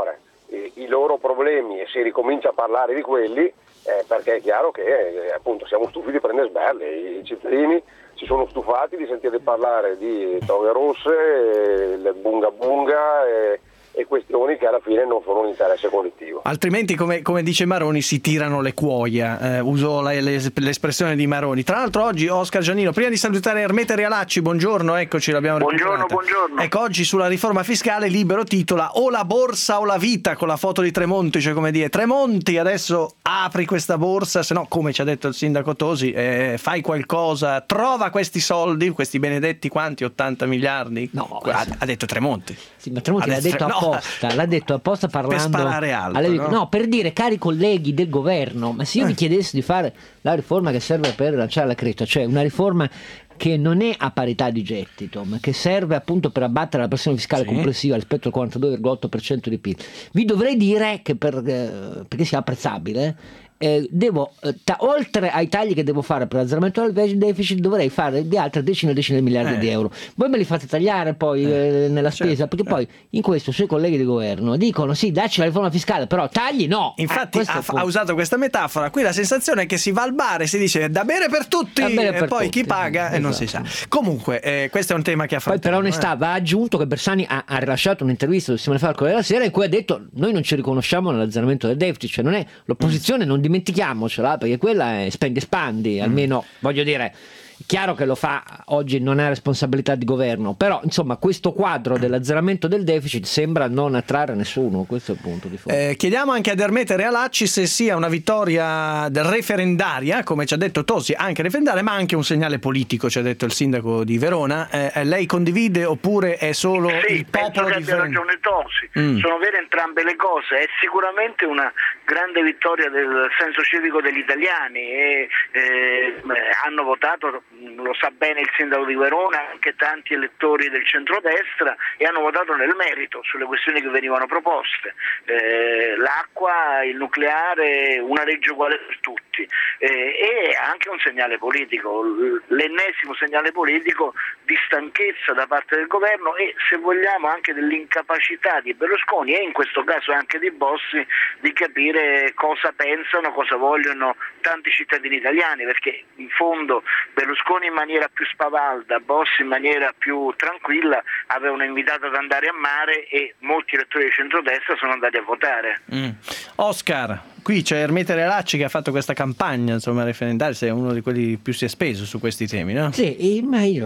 i, i loro problemi e si ricomincia a parlare di quelli, eh, perché è chiaro che eh, appunto siamo stufi di prendere sberle, I, i cittadini si sono stufati di sentire parlare di toghe rosse, eh, le bunga bunga e, e questioni che alla fine non sono un interesse collettivo. Altrimenti, come, come dice Maroni, si tirano le cuoia, eh, uso la, le, l'espressione di Maroni. Tra l'altro oggi Oscar Giannino, prima di salutare Ermete Realacci, buongiorno, eccoci, l'abbiamo buongiorno, recuperata. buongiorno. Ecco, oggi sulla riforma fiscale Libero titola "O la borsa o la vita", con la foto di Tremonti, cioè come dire, Tremonti adesso apri questa borsa, se no, come ci ha detto il sindaco Tosi, eh, fai qualcosa, trova questi soldi, questi benedetti quanti, ottanta miliardi? No, ha, ha detto Tremonti. Sì, ma Tremonti l'ha detto no. apposta, l'ha detto apposta parlando per sparare alto, alle, no? no, per dire, cari colleghi del governo, ma se io eh. vi chiedessi di fare la riforma che serve per lanciare la crescita, cioè una riforma che non è a parità di gettito, ma che serve appunto per abbattere la pressione fiscale sì. complessiva rispetto al quarantadue virgola otto per cento di P I L, vi dovrei dire che per, eh, perché sia apprezzabile, Eh, devo, eh, ta- oltre ai tagli che devo fare per l'azzeramento del deficit, dovrei fare di altre decine e decine di miliardi eh. di euro. Voi me li fate tagliare poi eh, nella spesa, certo, perché poi in questo i suoi colleghi di governo dicono sì, dacci la riforma fiscale, però tagli no. Infatti eh, ha, ha usato questa metafora. Qui la sensazione è che si va al bar e si dice da bere per tutti, bere e per poi tutti, chi paga esatto. e non si sa. Comunque eh, questo è un tema che Poi affrontiamo. per onestà eh. va aggiunto che Bersani ha, ha rilasciato un'intervista due settimane fa al Corriere della Sera in cui ha detto noi non ci riconosciamo nell'azzeramento del deficit, cioè non è l'opposizione, mm. non dimentichiamocela, perché quella è spendi espandi, almeno mm. voglio dire, chiaro che lo fa oggi, non è responsabilità di governo, però insomma questo quadro dell'azzeramento del deficit sembra non attrarre nessuno, questo è il punto di fondo. Eh, chiediamo anche ad Ermete Realacci se sia una vittoria referendaria, come ci ha detto Tosi, anche referendaria, ma anche un segnale politico, ci ha detto il sindaco di Verona. Eh, lei condivide oppure è solo sì, il popolo penso che di abbia Verona? ragione Tosi, Mm. sono vere entrambe le cose, è sicuramente una grande vittoria del senso civico degli italiani e eh, hanno votato, lo sa bene il sindaco di Verona, anche tanti elettori del centrodestra, e hanno votato nel merito sulle questioni che venivano proposte, eh, l'acqua, il nucleare, una legge uguale per tutti, eh, e anche un segnale politico, l'ennesimo segnale politico di stanchezza da parte del governo e, se vogliamo, anche dell'incapacità di Berlusconi e in questo caso anche di Bossi di capire cosa pensano, cosa vogliono tanti cittadini italiani, perché in fondo Berlusconi in maniera più spavalda, Bossi in maniera più tranquilla avevano invitato ad andare a mare e molti elettori di centrodestra sono andati a votare. Mm. Oscar, qui c'è Ermete Realacci che ha fatto questa campagna, insomma, referendaria, sei uno di quelli più si è speso su questi temi, no? Sì, ma io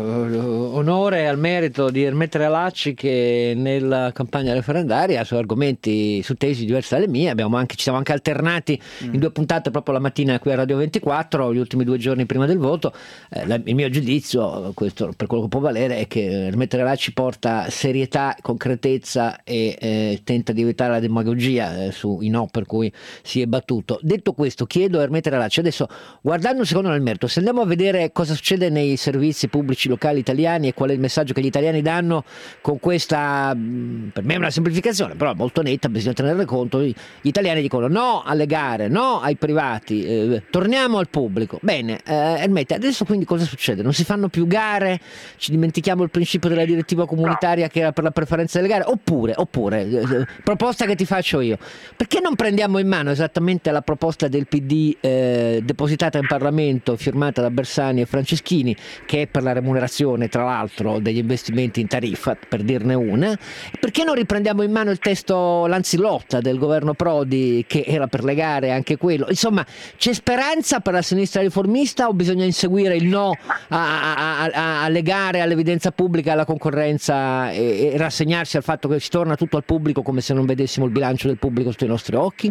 onore al merito di Ermete Realacci che nella campagna referendaria su argomenti, su tesi diverse dalle mie, abbiamo anche, ci siamo anche alternati mm. in due puntate proprio la mattina qui a Radio ventiquattro, gli ultimi due giorni prima del voto. Eh, la, il mio giudizio, questo per quello che può valere, è che Ermete Realacci porta serietà, concretezza e eh, tenta di evitare la demagogia eh, sui no per cui si è battuto. Detto questo, chiedo a Ermete Realacci adesso, guardando un secondo nel merito, se andiamo a vedere cosa succede nei servizi pubblici locali italiani e qual è il messaggio che gli italiani danno con questa, per me è una semplificazione però molto netta, bisogna tenere conto, gli italiani dicono no alle gare, no ai privati, eh, torniamo al pubblico. Bene, eh, Ermete, adesso quindi cosa succede? Non si fanno più gare? Ci dimentichiamo il principio della direttiva comunitaria che era per la preferenza delle gare? Oppure, oppure eh, proposta che ti faccio io, perché non prendiamo in mano esattamente la proposta del P D eh, depositata in Parlamento, firmata da Bersani e Franceschini, che è per la remunerazione tra l'altro degli investimenti in tariffa, per dirne una? Perché non riprendiamo in mano il testo Lanzillotta del governo Prodi, che era per le gare anche quello? Insomma, c'è speranza per la sinistra riformista o bisogna inseguire il no a, a, a, alle gare, all'evidenza pubblica, alla concorrenza e, e rassegnarsi al fatto che si torna tutto al pubblico come se non vedessimo il bilancio del pubblico sotto i nostri occhi?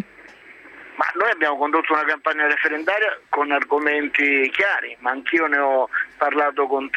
Ma noi abbiamo condotto una campagna referendaria con argomenti chiari, ma anch'io ne ho parlato con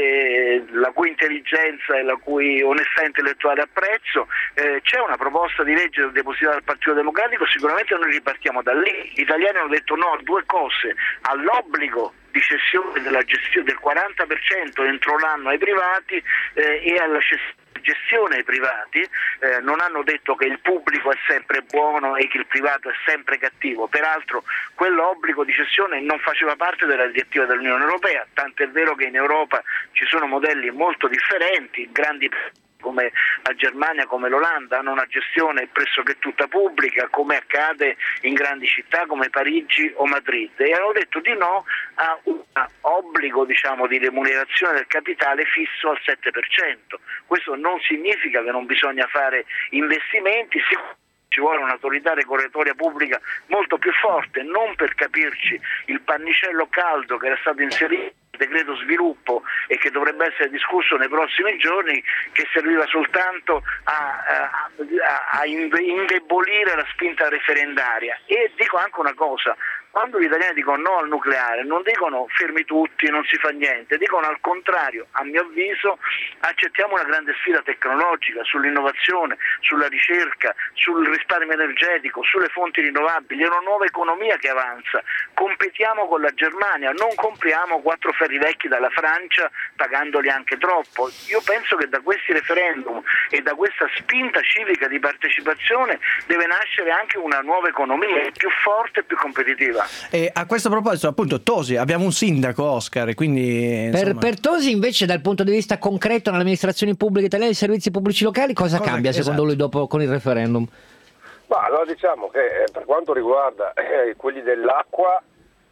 te, la cui intelligenza e la cui onestà intellettuale apprezzo. Eh, c'è una proposta di legge depositata dal Partito Democratico, sicuramente noi ripartiamo da lì. Gli italiani hanno detto no a due cose: all'obbligo di cessione della gestione del quaranta per cento entro l'anno ai privati eh, e alla cessione gestione ai privati. Eh, non hanno detto che il pubblico è sempre buono e che il privato è sempre cattivo, peraltro quell'obbligo di cessione non faceva parte della direttiva dell'Unione Europea, tant'è vero che in Europa ci sono modelli molto differenti, grandi come la Germania, come l'Olanda, hanno una gestione pressoché tutta pubblica, come accade in grandi città come Parigi o Madrid, e hanno detto di no a un obbligo, diciamo, di remunerazione del capitale fisso al sette per cento. Questo non significa che non bisogna fare investimenti, ci vuole un'autorità regolatoria pubblica molto più forte, non per capirci il pannicello caldo che era stato inserito decreto sviluppo e che dovrebbe essere discusso nei prossimi giorni, che serviva soltanto a, a, a indebolire la spinta referendaria. E dico anche una cosa: quando gli italiani dicono no al nucleare non dicono fermi tutti, non si fa niente, dicono al contrario, a mio avviso accettiamo una grande sfida tecnologica sull'innovazione, sulla ricerca, sul risparmio energetico, sulle fonti rinnovabili, è una nuova economia che avanza, competiamo con la Germania, non compriamo quattro ferri vecchi dalla Francia pagandoli anche troppo. Io penso che da questi referendum e da questa spinta civica di partecipazione deve nascere anche una nuova economia più forte e più competitiva. E a questo proposito, appunto, Tosi, abbiamo un sindaco, Oscar, e quindi per, insomma... per Tosi invece, dal punto di vista concreto nelle amministrazioni pubbliche italiane, i servizi pubblici locali, cosa, cosa cambia esatto. secondo lui dopo con il referendum? Ma allora diciamo che eh, per quanto riguarda eh, quelli dell'acqua,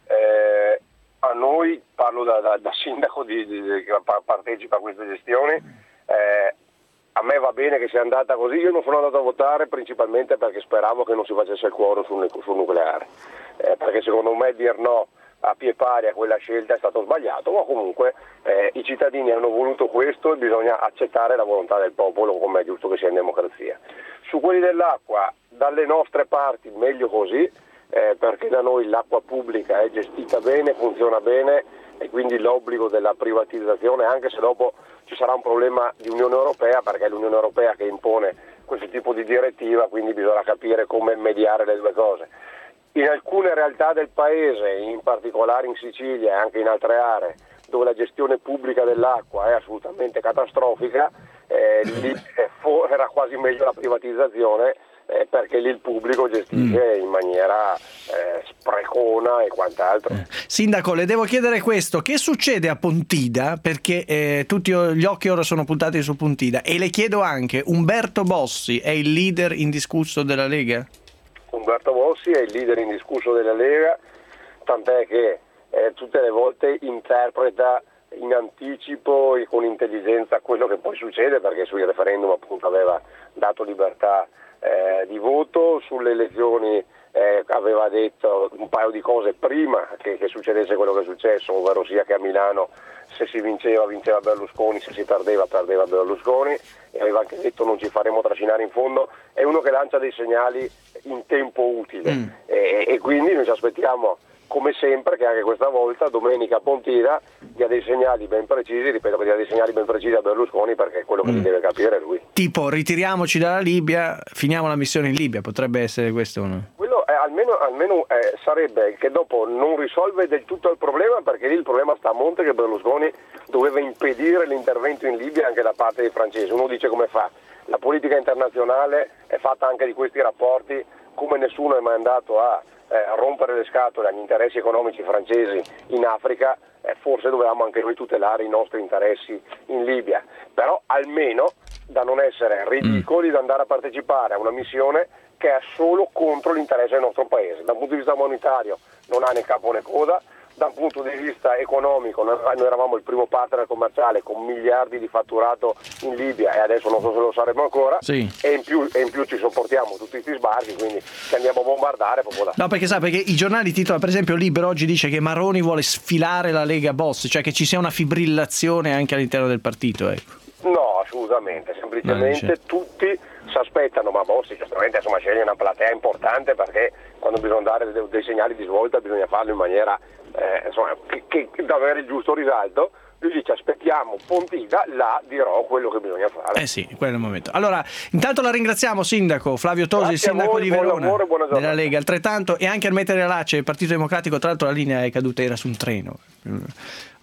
eh, a noi, parlo da, da, da sindaco di, di, di, che partecipa a queste gestioni, eh, a me va bene che sia andata così. Io non sono andato a votare principalmente perché speravo che non si facesse il quorum sul, sul nucleare, eh, perché secondo me dir no a pie pari a quella scelta è stato sbagliato, ma comunque eh, i cittadini hanno voluto questo e bisogna accettare la volontà del popolo, come è giusto che sia in democrazia. Su quelli dell'acqua, dalle nostre parti meglio così, eh, perché da noi l'acqua pubblica è gestita bene, funziona bene, e quindi l'obbligo della privatizzazione, anche se dopo ci sarà un problema di Unione Europea, perché è l'Unione Europea che impone questo tipo di direttiva, quindi bisogna capire come mediare le due cose. In alcune realtà del paese, in particolare in Sicilia e anche in altre aree, dove la gestione pubblica dell'acqua è assolutamente catastrofica, eh, lì era quasi meglio la privatizzazione, eh, perché lì il pubblico gestisce mm. in maniera eh, sprecona e quant'altro. Sindaco, le devo chiedere questo: che succede a Pontida? Perché eh, tutti gli occhi ora sono puntati su Pontida, e le chiedo anche, Umberto Bossi è il leader indiscusso della Lega? Umberto Bossi è il leader indiscusso della Lega, tant'è che eh, tutte le volte interpreta in anticipo e con intelligenza quello che poi succede, perché sui referendum appunto aveva dato libertà eh, di voto, sulle elezioni eh, aveva detto un paio di cose prima che, che succedesse quello che è successo, ovvero sia che a Milano se si vinceva vinceva Berlusconi, se si perdeva perdeva Berlusconi, e aveva anche detto non ci faremo trascinare in fondo. È uno che lancia dei segnali in tempo utile mm. e, e quindi noi ci aspettiamo, come sempre, che anche questa volta domenica a Pontida dia dei segnali ben precisi, ripeto che dia dei segnali ben precisi a Berlusconi, perché quello che mm. si deve capire è lui. Tipo, ritiriamoci dalla Libia, finiamo la missione in Libia, potrebbe essere questo uno? Quello è, almeno, almeno eh, sarebbe che dopo non risolve del tutto il problema, perché lì il problema sta a monte, che Berlusconi doveva impedire l'intervento in Libia anche da parte dei francesi. Uno dice come fa? La politica internazionale è fatta anche di questi rapporti, come nessuno è mai andato a Eh, rompere le scatole agli interessi economici francesi in Africa, eh, forse dovevamo anche noi tutelare i nostri interessi in Libia, però almeno da non essere ridicoli, da andare a partecipare a una missione che è solo contro l'interesse del nostro paese. Dal punto di vista monetario non ha né capo né coda, da un punto di vista economico noi eravamo il primo partner commerciale con miliardi di fatturato in Libia, e adesso non so se lo saremo ancora, sì. e, in più, e in più ci sopportiamo tutti questi sbarchi, quindi ci andiamo a bombardare proprio da... No, perché sa, perché i giornali titolano, per esempio Libero oggi dice che Maroni vuole sfilare la Lega Bossi, cioè che ci sia una fibrillazione anche all'interno del partito, ecco. No, assolutamente, semplicemente no, tutti si aspettano, ma Bossi giustamente insomma sceglie una platea importante, perché quando bisogna dare dei, dei segnali di svolta bisogna farlo in maniera eh, insomma, che, che da avere il giusto risalto. Lui dice aspettiamo Pontida, là dirò quello che bisogna fare. Eh sì, quello è il momento. Allora, intanto la ringraziamo, sindaco Flavio Tosi, Grazie sindaco voi, di Verona, buon lavoro, buona della Lega, altrettanto, e anche al Mettere Lace, il Partito Democratico. Tra l'altro la linea è caduta, era su un treno.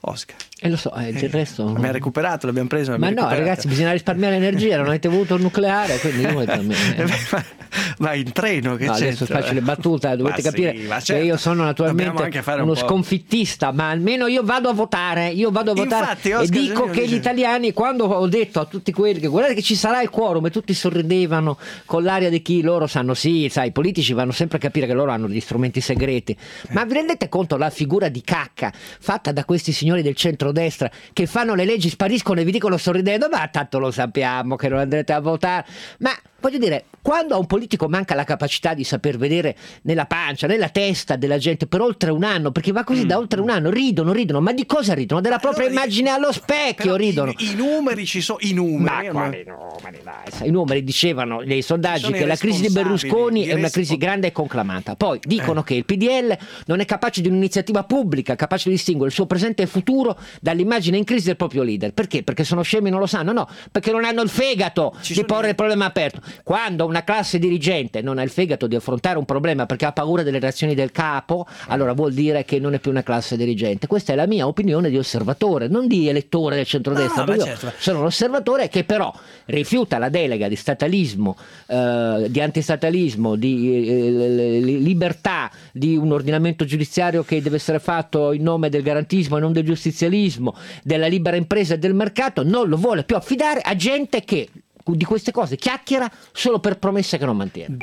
Oscar. E lo so, eh, il resto Mi ha recuperato, l'abbiamo preso. Ma no, recuperato. ragazzi, bisogna risparmiare energia, non avete avuto il nucleare, quindi io eh. Ma in treno che no, c'è? Adesso faccio le battute, dovete ma capire sì, ma che certo. io sono naturalmente un uno po'. sconfittista, ma almeno io vado a votare, io vado a votare. Infatti, e Oscar dico Giannino che dice... gli italiani, quando ho detto a tutti quelli che guardate che ci sarà il quorum e tutti sorridevano con l'aria di chi loro sanno, sì, sai, i politici vanno sempre a capire che loro hanno degli strumenti segreti, ma vi rendete conto la figura di cacca fatta da questi signori del centrodestra che fanno le leggi, spariscono e vi dicono sorridendo ma tanto lo sappiamo che non andrete a votare, ma voglio dire, quando a un politico manca la capacità di saper vedere nella pancia, nella testa della gente per oltre un anno, perché va così mm. da oltre un anno, ridono, ridono, ma di cosa ridono? Della propria allora, immagine allo specchio ridono. I, I numeri ci sono, i numeri. Ma quali numeri? Dai, i numeri dicevano nei sondaggi che la crisi di Berlusconi è una crisi grande e conclamata. Poi dicono eh. che il P D L non è capace di un'iniziativa pubblica, capace di distinguere il suo presente e futuro dall'immagine in crisi del proprio leader. Perché? Perché sono scemi e non lo sanno? No, perché non hanno il fegato ci di porre il problema aperto. Quando una classe dirigente non ha il fegato di affrontare un problema perché ha paura delle reazioni del capo, allora vuol dire che non è più una classe dirigente. Questa è la mia opinione di osservatore, non di elettore del centrodestra. No, no, certo. Sono un osservatore che però rifiuta la delega di statalismo, eh, di antistatalismo, di eh, libertà, di un ordinamento giudiziario che deve essere fatto in nome del garantismo e non del giustizialismo, della libera impresa e del mercato, non lo vuole più affidare a gente che di queste cose chiacchiera solo per promesse che non mantiene.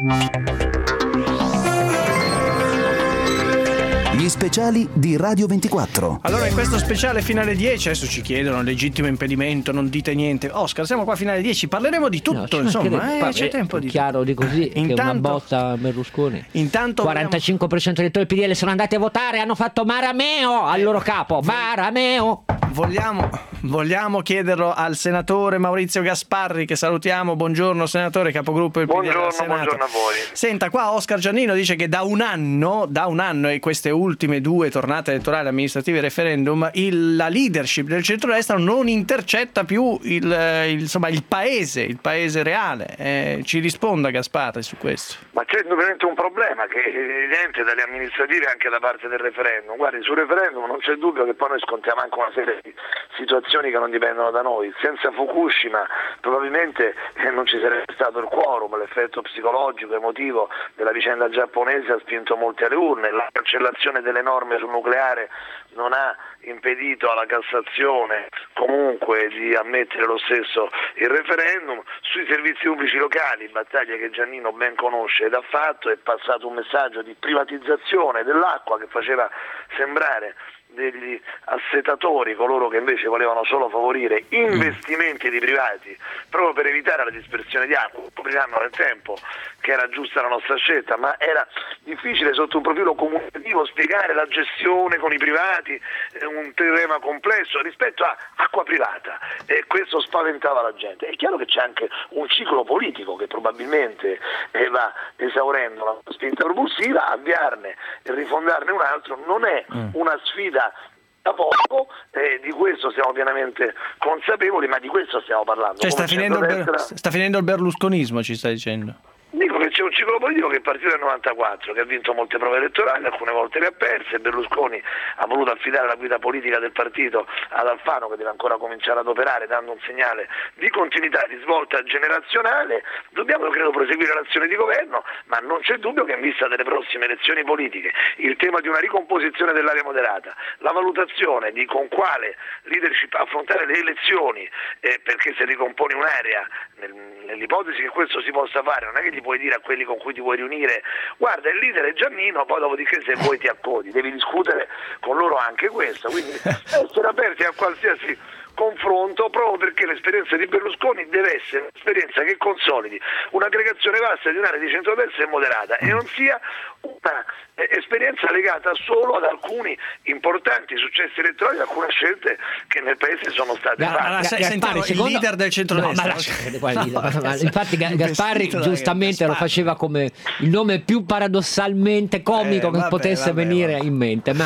Gli speciali di Radio ventiquattro. Allora in questo speciale finale dieci adesso ci chiedono legittimo impedimento, non dite niente. Oscar, siamo qua a finale dieci, parleremo di tutto, no, insomma, eh, c'è tempo di chiaro di così, intanto, che una botta a Berlusconi. Intanto quarantacinque per cento dei elettori del P D L sono andati a votare, hanno fatto Marameo al loro capo, Marameo. Vogliamo, vogliamo chiederlo al senatore Maurizio Gasparri, che salutiamo. Buongiorno senatore, capogruppo del P D L buongiorno, al Senato. Buongiorno a voi. Senta, qua Oscar Giannino dice che da un anno, da un anno e queste ultime due tornate elettorali amministrative e referendum, il, la leadership del centrodestra non intercetta più il, il, insomma, il paese, il paese reale. Eh, ci risponda Gasparri su questo. Ma c'è indubbiamente un problema che è evidente dalle amministrative anche da parte del referendum. Guardi, sul referendum non c'è dubbio che poi noi scontiamo anche una serie di situazioni che non dipendono da noi. Senza Fukushima probabilmente non ci sarebbe stato il quorum, l'effetto psicologico, emotivo della vicenda giapponese ha spinto molti alle urne, la cancellazione delle norme sul nucleare non ha impedito alla Cassazione comunque di ammettere lo stesso il referendum. Sui servizi pubblici locali, battaglia che Giannino ben conosce ed ha fatto, è passato un messaggio di privatizzazione dell'acqua che faceva sembrare degli assetatori coloro che invece volevano solo favorire investimenti di privati proprio per evitare la dispersione di acqua. Scopriranno nel tempo che era giusta la nostra scelta, ma era difficile sotto un profilo comunicativo spiegare la gestione con i privati, eh, un tema complesso rispetto a acqua privata, e questo spaventava la gente. È chiaro che c'è anche un ciclo politico che probabilmente eh, va esaurendo la spinta propulsiva, avviarne e rifondarne un altro non è una sfida da poco, eh, di questo siamo pienamente consapevoli, ma di questo stiamo parlando. Cioè sta finendo, il ber- sta finendo il berlusconismo, ci sta dicendo? Dico che c'è un ciclo politico che è partito nel novantaquattro, che ha vinto molte prove elettorali, alcune volte le ha perse. Berlusconi ha voluto affidare la guida politica del partito ad Alfano, che deve ancora cominciare ad operare, dando un segnale di continuità, di svolta generazionale. Dobbiamo, credo, proseguire l'azione di governo, ma non c'è dubbio che in vista delle prossime elezioni politiche il tema di una ricomposizione dell'area moderata, la valutazione di con quale leadership affrontare le elezioni, eh, perché se ricomponi un'area, nel, nell'ipotesi che questo si possa fare, non è che gli puoi dire a quelli con cui ti vuoi riunire guarda il leader è Giannino, poi dopodiché se vuoi ti accodi, devi discutere con loro anche questo, quindi essere aperti a qualsiasi confronto, proprio perché l'esperienza di Berlusconi deve essere un'esperienza che consolidi un'aggregazione vasta di un'area di centrodestra e moderata e non sia una eh, esperienza legata solo ad alcuni importanti successi elettorali, ad alcune scelte che nel paese sono state fatte. Allora, se, sentiamo il secondo... leader del centrodestra. No, ma lascia, ma, infatti Gasparri giustamente lo faceva come il nome più paradossalmente comico eh, che vabbè, potesse vabbè, venire vabbè. in mente, ma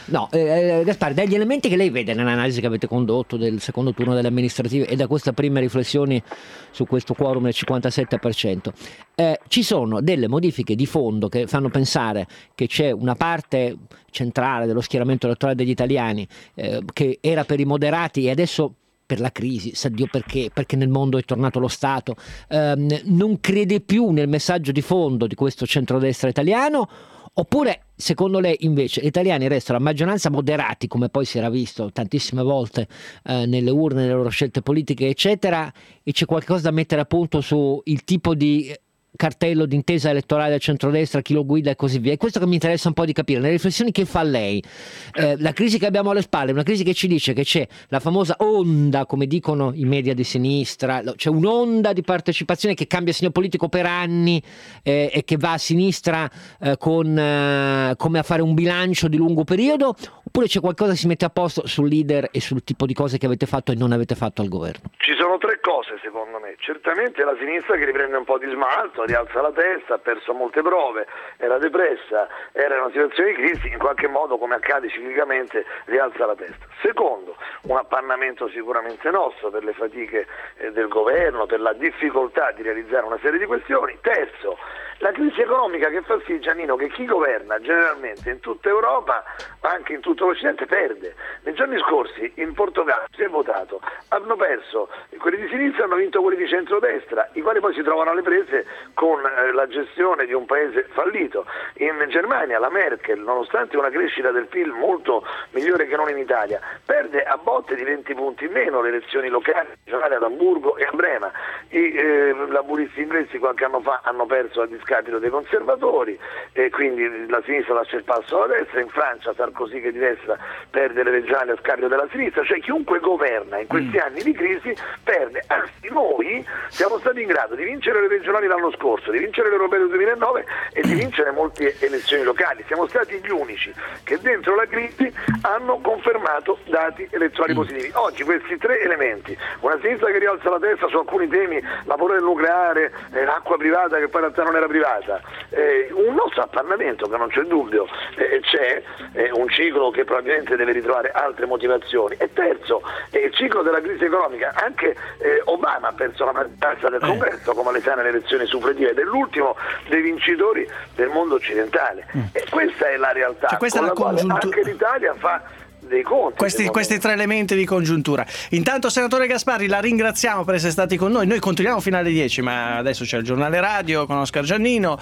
No, eh, Gasparri, dagli elementi che lei vede nell'analisi che avete condotto del secondo turno delle amministrative e da queste prime riflessioni su questo quorum del cinquantasette per cento, eh, ci sono delle modifiche di fondo che fanno pensare che c'è una parte centrale dello schieramento elettorale degli italiani eh, che era per i moderati e adesso per la crisi, sa Dio perché, perché nel mondo è tornato lo Stato, ehm, non crede più nel messaggio di fondo di questo centrodestra italiano, oppure secondo lei invece gli italiani restano a maggioranza moderati, come poi si era visto tantissime volte eh, nelle urne, nelle loro scelte politiche eccetera, e c'è qualcosa da mettere a punto su il tipo di cartello d'intesa elettorale del centrodestra, chi lo guida e così via? È questo che mi interessa un po' di capire, le riflessioni che fa lei. Eh, la crisi che abbiamo alle spalle è una crisi che ci dice che c'è la famosa onda, come dicono i media di sinistra, c'è un'onda di partecipazione che cambia segno politico per anni eh, e che va a sinistra eh, con eh, come a fare un bilancio di lungo periodo, oppure c'è qualcosa che si mette a posto sul leader e sul tipo di cose che avete fatto e non avete fatto al governo? Ci sono tre cose secondo me. Certamente la sinistra che riprende un po' di smalto, rialza la testa, ha perso molte prove, era depressa, era in una situazione di crisi, in qualche modo, come accade ciclicamente, rialza la testa. Secondo, un appannamento sicuramente nostro per le fatiche eh, del governo, per la difficoltà di realizzare una serie di questioni. Terzo, la crisi economica che fa sì, Giannino, che chi governa generalmente in tutta Europa, ma anche in tutto l'Occidente, perde. Nei giorni scorsi in Portogallo si è votato, hanno perso quelli di sinistra, hanno vinto quelli di centrodestra, i quali poi si trovano alle prese con eh, la gestione di un paese fallito. In Germania la Merkel, nonostante una crescita del P I L molto migliore che non in Italia, perde a botte di venti punti in meno le elezioni locali regionali ad Amburgo e a Brema. I eh, laburisti inglesi qualche anno fa hanno perso a discapito dei conservatori e quindi la sinistra lascia il passo alla destra. In Francia Sarkozy, che di destra, perde le regionali a scapito della sinistra. Cioè chiunque governa in questi mm. anni di crisi perde. Anzi, noi siamo stati in grado di vincere le regionali l'anno scorso, di vincere l'Europeo del duemilanove e di vincere molte elezioni locali. Siamo stati gli unici che dentro la crisi hanno confermato dati elettorali positivi. Oggi questi tre elementi, una sinistra che rialza la testa su alcuni temi, la paura del nucleare, eh, l'acqua privata che poi in realtà non era privata, eh, un nostro appannamento che non c'è dubbio, eh, c'è eh, un ciclo che probabilmente deve ritrovare altre motivazioni. E terzo, eh, il ciclo della crisi economica. Anche eh, Obama ha perso la maggioranza del Congresso, come le sa nelle elezioni suppletive, ed è l'ultimo dei vincitori del mondo occidentale. Mm. E questa è la realtà, cioè, questa con è la, la quale congiuntura... anche l'Italia fa dei conti. Questi, questi tre elementi di congiuntura. Intanto, senatore Gasparri, la ringraziamo per essere stati con noi. Noi continuiamo fino alle dieci, ma adesso c'è il giornale radio con Oscar Giannino.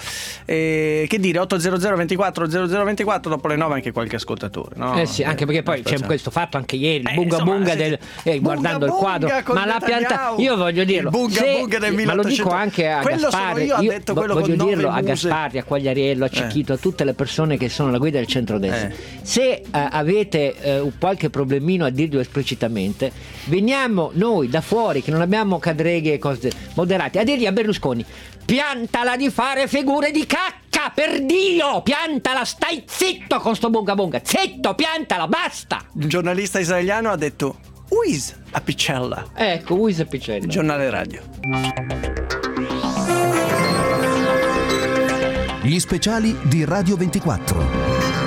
E, che dire, otto zero zero ventiquattro zero zero ventiquattro, dopo le nove anche qualche ascoltatore, no? Eh sì, anche perché poi c'è questo fatto anche ieri, il eh, bunga insomma, bunga sì, del eh, bunga guardando bunga il quadro, ma la pianta, io voglio dirlo, bunga se, bunga del ma lo dico anche a quello Gasparri, io, io detto vo- quello voglio con dirlo nove a muse. Gasparri, a Quagliariello, a Cecchito, eh. a tutte le persone che sono alla guida del centrodestra. Eh. Se eh, avete eh, qualche problemino a dirlo esplicitamente, veniamo noi da fuori che non abbiamo cadreghe e cose moderate a dirgli a Berlusconi: piantala di fare figure di cacca, per Dio, piantala, stai zitto con sto bunga bunga, zitto, piantala, basta. Un giornalista israeliano ha detto Uis a Picella. Ecco, Uis a Picella. Giornale radio. Gli speciali di Radio ventiquattro.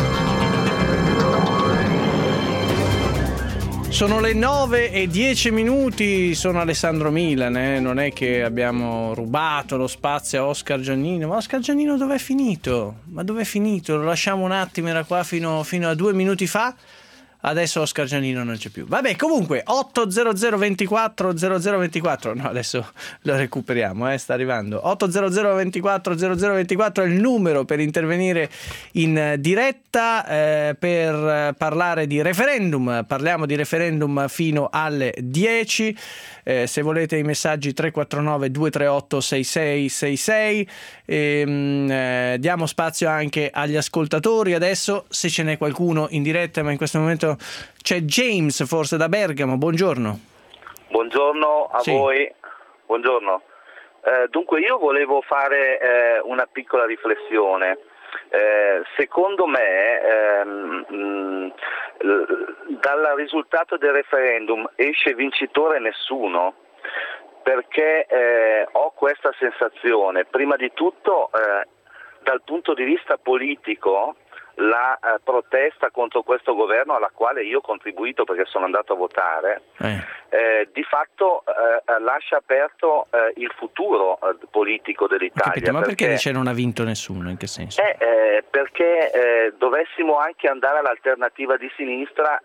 Sono le nove e dieci minuti, sono Alessandro Milan, eh? Non è che abbiamo rubato lo spazio a Oscar Giannino, ma Oscar Giannino dov'è finito? Ma dov'è finito? Lo lasciamo un attimo, era qua fino, fino a due minuti fa. Adesso Oscar Giannino non c'è più. Vabbè, comunque otto zero zero ventiquattro zero zero ventiquattro, no, adesso lo recuperiamo, eh, sta arrivando. otto zero zero ventiquattro zero zero ventiquattro è il numero per intervenire in diretta, eh, per parlare di referendum. Parliamo di referendum fino alle dieci. Eh, se volete i messaggi tre quattro nove due tre otto sei sei sei sei. E, eh, diamo spazio anche agli ascoltatori adesso, se ce n'è qualcuno in diretta, ma in questo momento c'è James, forse da Bergamo. Buongiorno. Buongiorno a sì. voi. Buongiorno. Eh, dunque io volevo fare eh, una piccola riflessione. Eh, secondo me ehm, mh, dal risultato del referendum esce vincitore nessuno, perché eh, ho questa sensazione, prima di tutto eh, dal punto di vista politico la eh, protesta contro questo governo alla quale io ho contribuito perché sono andato a votare, eh. Eh, di fatto eh, lascia aperto eh, il futuro eh, politico dell'Italia. Capito, ma perché, perché dice non ha vinto nessuno? In che senso? Eh, eh, perché eh, dovessimo anche andare all'alternativa di sinistra,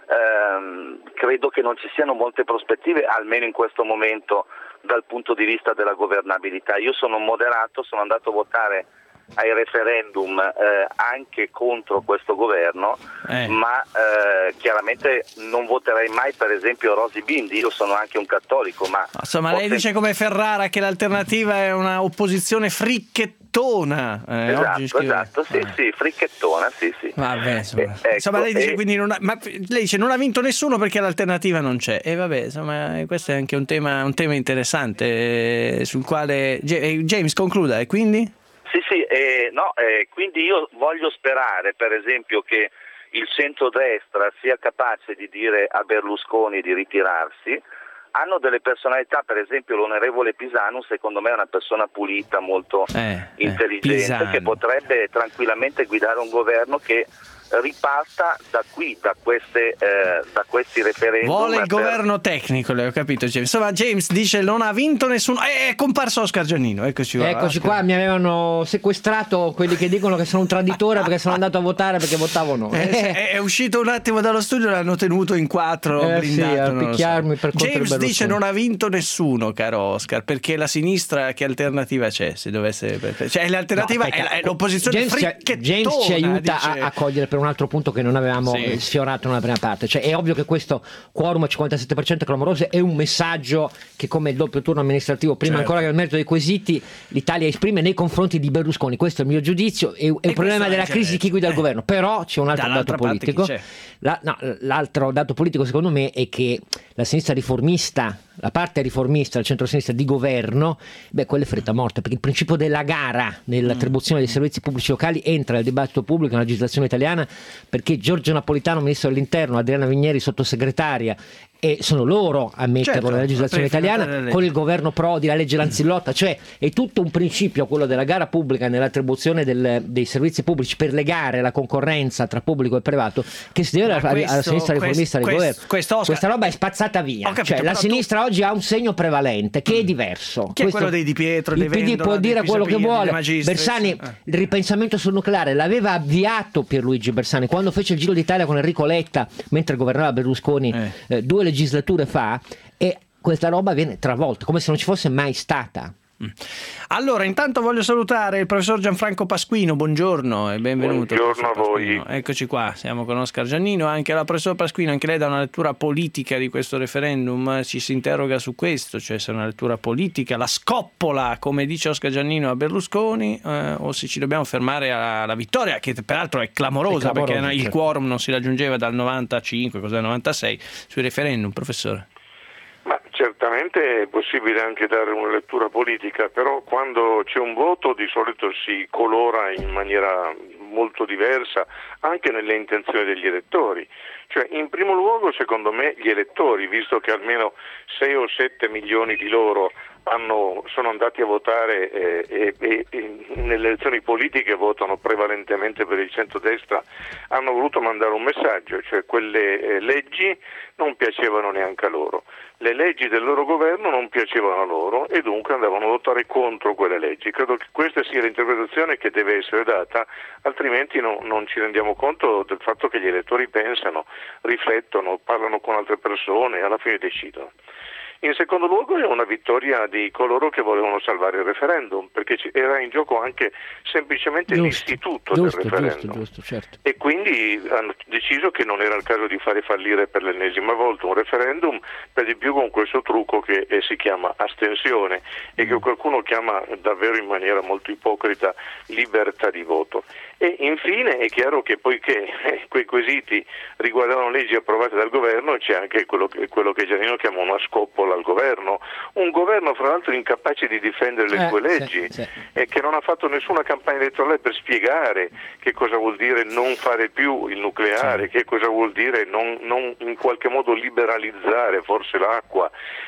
ehm, credo che non ci siano molte prospettive, almeno in questo momento, dal punto di vista della governabilità. Io sono moderato, sono andato a votare ai referendum eh, anche contro questo governo, eh. ma eh, chiaramente non voterei mai per esempio Rosy Bindi. Io sono anche un cattolico, ma insomma lei sent- dice come Ferrara che l'alternativa è una opposizione fricchettona. Eh, esatto, oggi scrive... esatto, sì, ah. sì, fricchettona, sì, sì. Vabbè, insomma. Eh, ecco, insomma lei dice e... quindi non ha, ma lei dice non ha vinto nessuno perché l'alternativa non c'è. E vabbè, insomma, questo è anche un tema, un tema interessante eh, sul quale James concluda, e quindi? Sì, sì, eh, no, eh, quindi io voglio sperare per esempio che il centrodestra sia capace di dire a Berlusconi di ritirarsi. Hanno delle personalità, per esempio l'onorevole Pisanu secondo me è una persona pulita, molto eh, intelligente, eh, che potrebbe tranquillamente guidare un governo che riparta da qui, da queste eh, da questi referendum. Vuole il per... governo tecnico, le ho capito James. Insomma James dice non ha vinto nessuno. Eh, è comparso Oscar Giannino, eccoci qua. Eccoci Oscar. qua, mi avevano sequestrato quelli che dicono che sono un traditore perché sono andato a votare perché votavo no. Eh, è, è uscito un attimo dallo studio, l'hanno tenuto in quattro, eh, blindato, sì, a non picchiarmi so. per conto James di dice non ha vinto nessuno, caro Oscar, perché la sinistra che alternativa c'è? Se dovesse, cioè l'alternativa no, è, è l'opposizione James fricchettona. James ci aiuta dice... a, a cogliere per un altro punto che non avevamo sì. sfiorato nella prima parte, cioè è ovvio che questo quorum al cinquantasette per cento clamoroso è un messaggio che, come il doppio turno amministrativo, prima certo. ancora che il merito dei quesiti, l'Italia esprime nei confronti di Berlusconi. Questo è il mio giudizio, è, è il problema della crisi di chi guida il governo. Però c'è un altro dato politico. La, no, l'altro dato politico secondo me è che la sinistra riformista, la parte riformista, il centro-sinistra di governo, beh, quella è fretta morta, perché il principio della gara nell'attribuzione dei servizi pubblici locali entra nel dibattito pubblico, nella legislazione italiana, perché Giorgio Napolitano, ministro dell'interno, Adriana Vigneri, sottosegretaria, e sono loro a metterlo certo, nella legislazione italiana, con il governo Prodi, la legge Lanzillotta, cioè è tutto un principio, quello della gara pubblica nell'attribuzione del, dei servizi pubblici per legare la concorrenza tra pubblico e privato, che si deve alla, questo, alla sinistra riformista del governo. Questo, Questa roba è spazzata via, capito, cioè la sinistra tu... oggi ha un segno prevalente che è diverso. Che questo, è quello dei Di Pietro, il P D può dire quello che vuole. Bersani, eh. il ripensamento sul nucleare l'aveva avviato Pierluigi Bersani quando fece il Giro d'Italia con Enrico Letta mentre governava Berlusconi eh. Eh, due legislature fa, e questa roba viene travolta come se non ci fosse mai stata. Allora, intanto voglio salutare il professor Gianfranco Pasquino, buongiorno e benvenuto. Buongiorno a voi. Eccoci qua, siamo con Oscar Giannino. Anche la professor Pasquino, anche lei dà una lettura politica di questo referendum, ci si interroga su questo, cioè se è una lettura politica, la scoppola, come dice Oscar Giannino, a Berlusconi, eh, o se ci dobbiamo fermare alla, alla vittoria, che peraltro è clamorosa, è clamorosa perché certo. il quorum non si raggiungeva dal novantacinque, cos'è, novantasei, sui referendum, professore. Ma certamente è possibile anche dare una lettura politica, però quando c'è un voto di solito si colora in maniera molto diversa anche nelle intenzioni degli elettori. Cioè, in primo luogo, secondo me, gli elettori, visto che almeno sei o sette milioni di loro hanno, sono andati a votare eh, e, e nelle elezioni politiche votano prevalentemente per il centrodestra, hanno voluto mandare un messaggio, cioè quelle eh, leggi non piacevano neanche a loro. Le leggi del loro governo non piacevano a loro e dunque andavano a votare contro quelle leggi. Credo che questa sia l'interpretazione che deve essere data, altrimenti no, non ci rendiamo conto del fatto che gli elettori pensano, riflettono, parlano con altre persone e alla fine decidono. In secondo luogo è una vittoria di coloro che volevano salvare il referendum, perché era in gioco anche semplicemente giusto, l'istituto giusto, del referendum. Giusto, giusto, certo. E quindi hanno deciso che non era il caso di fare fallire per l'ennesima volta un referendum, per di più con questo trucco che eh, si chiama astensione e che qualcuno chiama davvero in maniera molto ipocrita libertà di voto. E infine è chiaro che poiché eh, quei quesiti riguardavano leggi approvate dal governo, c'è anche quello che, quello che Giannino chiama una scoppola al governo, un governo fra l'altro incapace di difendere le eh, sue leggi sì, sì. e che non ha fatto nessuna campagna elettorale per spiegare che cosa vuol dire non fare più il nucleare, sì. che cosa vuol dire non, non in qualche modo liberalizzare forse l'acqua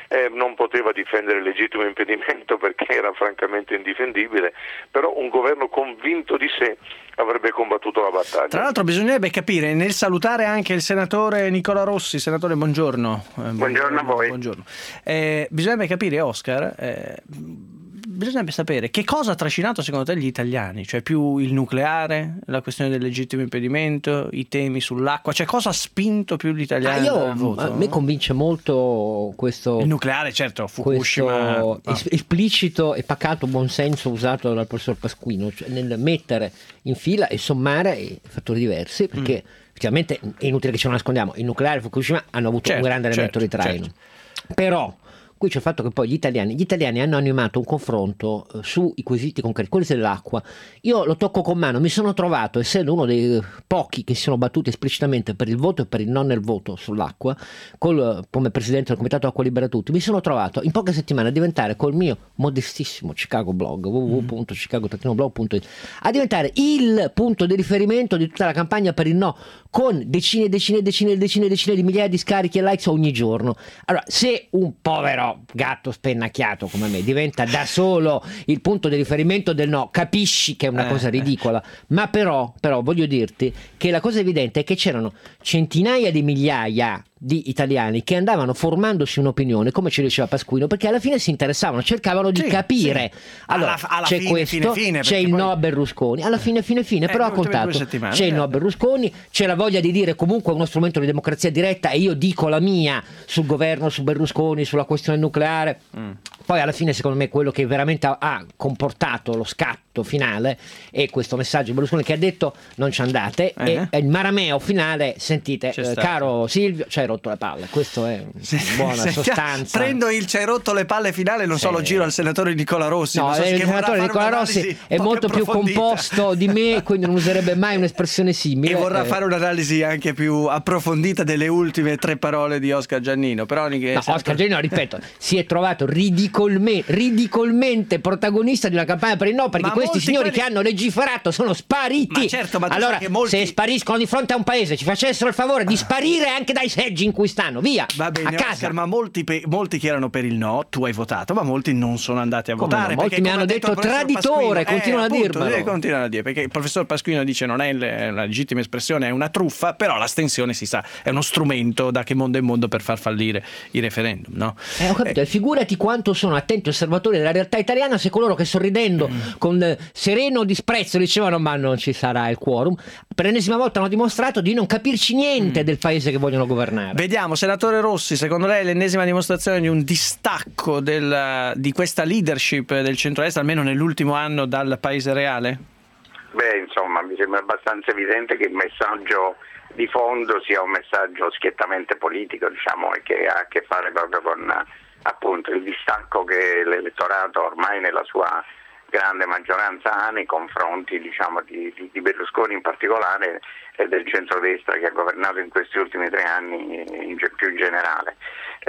eh, non poteva difendere il legittimo impedimento perché era francamente indifendibile, però un governo convinto di sé avrebbe combattuto la battaglia. Tra l'altro bisognerebbe capire, nel salutare anche il senatore Nicola Rossi, senatore buongiorno. Eh, buongiorno a voi. Buongiorno. Eh, bisognerebbe capire, Oscar, eh, bisognerebbe sapere che cosa ha trascinato secondo te gli italiani, cioè più il nucleare, la questione del legittimo impedimento, i temi sull'acqua, cioè cosa ha spinto più gli italiani ah, io, al voto? A me convince molto questo il nucleare, certo, Fukushima, questo no. esplicito e pacato buonsenso usato dal professor Pasquino, cioè nel mettere in fila e sommare i fattori diversi, perché mm. effettivamente è inutile che ce lo nascondiamo, il nucleare e Fukushima hanno avuto certo, un grande elemento certo, di traino, certo. Però qui c'è il fatto che poi gli italiani, gli italiani hanno animato un confronto eh, sui quesiti concreti, quelli dell'acqua. Io lo tocco con mano, mi sono trovato, essendo uno dei pochi che si sono battuti esplicitamente per il voto e per il non nel voto sull'acqua, col, come presidente del Comitato Acqua Libera Tutti, mi sono trovato in poche settimane a diventare col mio modestissimo Chicago blog, w w w punto chicago blog punto it, a diventare il punto di riferimento di tutta la campagna per il no, con decine e decine e decine e decine e decine di migliaia di scarichi e likes ogni giorno. Allora, se un povero gatto spennacchiato come me diventa da solo il punto di riferimento del no, capisci che è una cosa ridicola, ma però, però voglio dirti che la cosa evidente è che c'erano centinaia di migliaia di italiani che andavano formandosi un'opinione, come ci diceva Pasquino, perché alla fine si interessavano, cercavano di sì, capire. Sì. Allora, alla, alla c'è fine, questo, fine, fine, c'è il poi... no a Berlusconi, alla fine, fine, fine, eh, però ha contato. C'è il no a Berlusconi, c'è la voglia di dire comunque uno strumento di democrazia diretta e io dico la mia sul governo, su Berlusconi, sulla questione nucleare. Mm. Poi alla fine, secondo me, quello che veramente ha, ha comportato lo scatto finale è questo messaggio di Berlusconi che ha detto non ci andate, eh. e, e il marameo finale, sentite, eh, caro Silvio, ci hai rotto le palle. Questo è buona sostanza. Prendo il ci hai rotto le palle finale, non sì. solo giro al senatore Nicola Rossi. No, so il senatore Nicola Rossi è molto più composto di me, quindi non userebbe mai un'espressione simile. E vorrà eh. fare un'analisi anche più approfondita delle ultime tre parole di Oscar Giannino. Però no, senatore... Oscar Giannino, ripeto, si è trovato ridicolmente, ridicolmente protagonista di una campagna per il no, perché ma questi signori quelli... che hanno legiferato sono spariti. Ma certo, ma allora, che molti... se spariscono di fronte a un paese, ci facessero il favore di sparire anche dai seggi in cui stanno, via. Va bene, a casa. Oscar, ma molti, pe- molti che erano per il no, tu hai votato, ma molti non sono andati a come votare. No? Molti mi hanno detto traditore, continuano eh, a dirmelo. Eh, continuano a dire, perché il professor Pasquino dice non è una legittima espressione, è una truffa, però l'astensione si sa, è uno strumento da che mondo è mondo per far fallire i referendum, no? Eh, ho capito, eh. Figurati quanto sono attenti osservatori della realtà italiana se coloro che sorridendo mm. con eh, sereno disprezzo dicevano ma non ci sarà il quorum, per l'ennesima volta hanno dimostrato di non capirci niente mm. del paese che vogliono governare. Vediamo, senatore Rossi, secondo lei è l'ennesima dimostrazione di un distacco del, di questa leadership del centrodestra, almeno nell'ultimo anno, dal paese reale? Beh, insomma, mi sembra abbastanza evidente che il messaggio di fondo sia un messaggio schiettamente politico, diciamo, e che ha a che fare proprio con appunto il distacco che l'elettorato ormai nella sua grande maggioranza ha nei confronti, diciamo, di, di, di Berlusconi in particolare e del centrodestra che ha governato in questi ultimi tre anni in, più in generale.